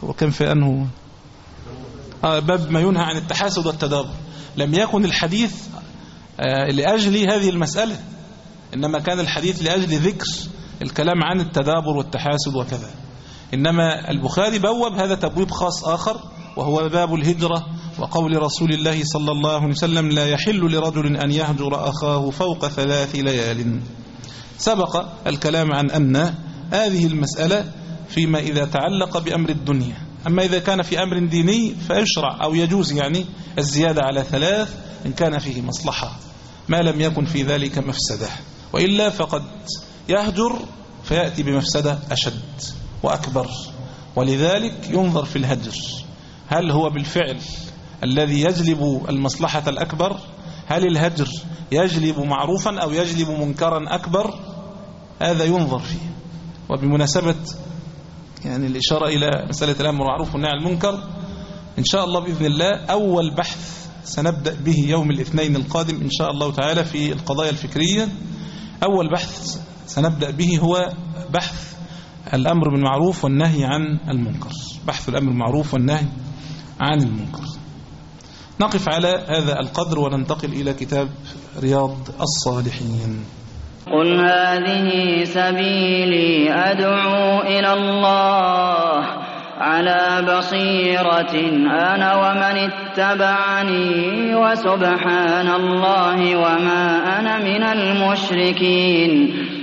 وكان في أنه آه باب ما ينهى عن التحاسد والتدابر. لم يكن الحديث آه لأجل هذه المسألة، إنما كان الحديث لأجل ذكر الكلام عن التدابر والتحاسد وكذا. إنما البخاري بوب هذا تبويب خاص آخر، وهو باب الهجرة، وقول رسول الله صلى الله عليه وسلم: لا يحل لرجل أن يهجر أخاه فوق ثلاث ليال. سبق الكلام عن أن هذه المسألة فيما إذا تعلق بأمر الدنيا، أما إذا كان في أمر ديني فيشرع أو يجوز يعني الزيادة على ثلاث إن كان فيه مصلحة، ما لم يكن في ذلك مفسدة، وإلا فقد يهجر فيأتي بمفسدة أشد وأكبر. ولذلك ينظر في الهجر، هل هو بالفعل الذي يجلب المصلحة الأكبر؟ هل الهجر يجلب معروفا أو يجلب منكرا أكبر؟ هذا ينظر فيه. وبمناسبة يعني الإشارة إلى مسألة الأمر بالمعروف والنهي عن المنكر، إن شاء الله بإذن الله أول بحث سنبدأ به يوم الاثنين القادم إن شاء الله تعالى في القضايا الفكرية. أول بحث سنبدأ به هو بحث الأمر بالمعروف والنهي عن المنكر، بحث الأمر بالمعروف والنهي عن المنكر. نقف على هذا القدر وننتقل إلى كتاب رياض الصالحين. قل هذه سبيلي أدعو إلى الله على بصيرة أنا ومن اتبعني وسبحان الله وما أنا من المشركين.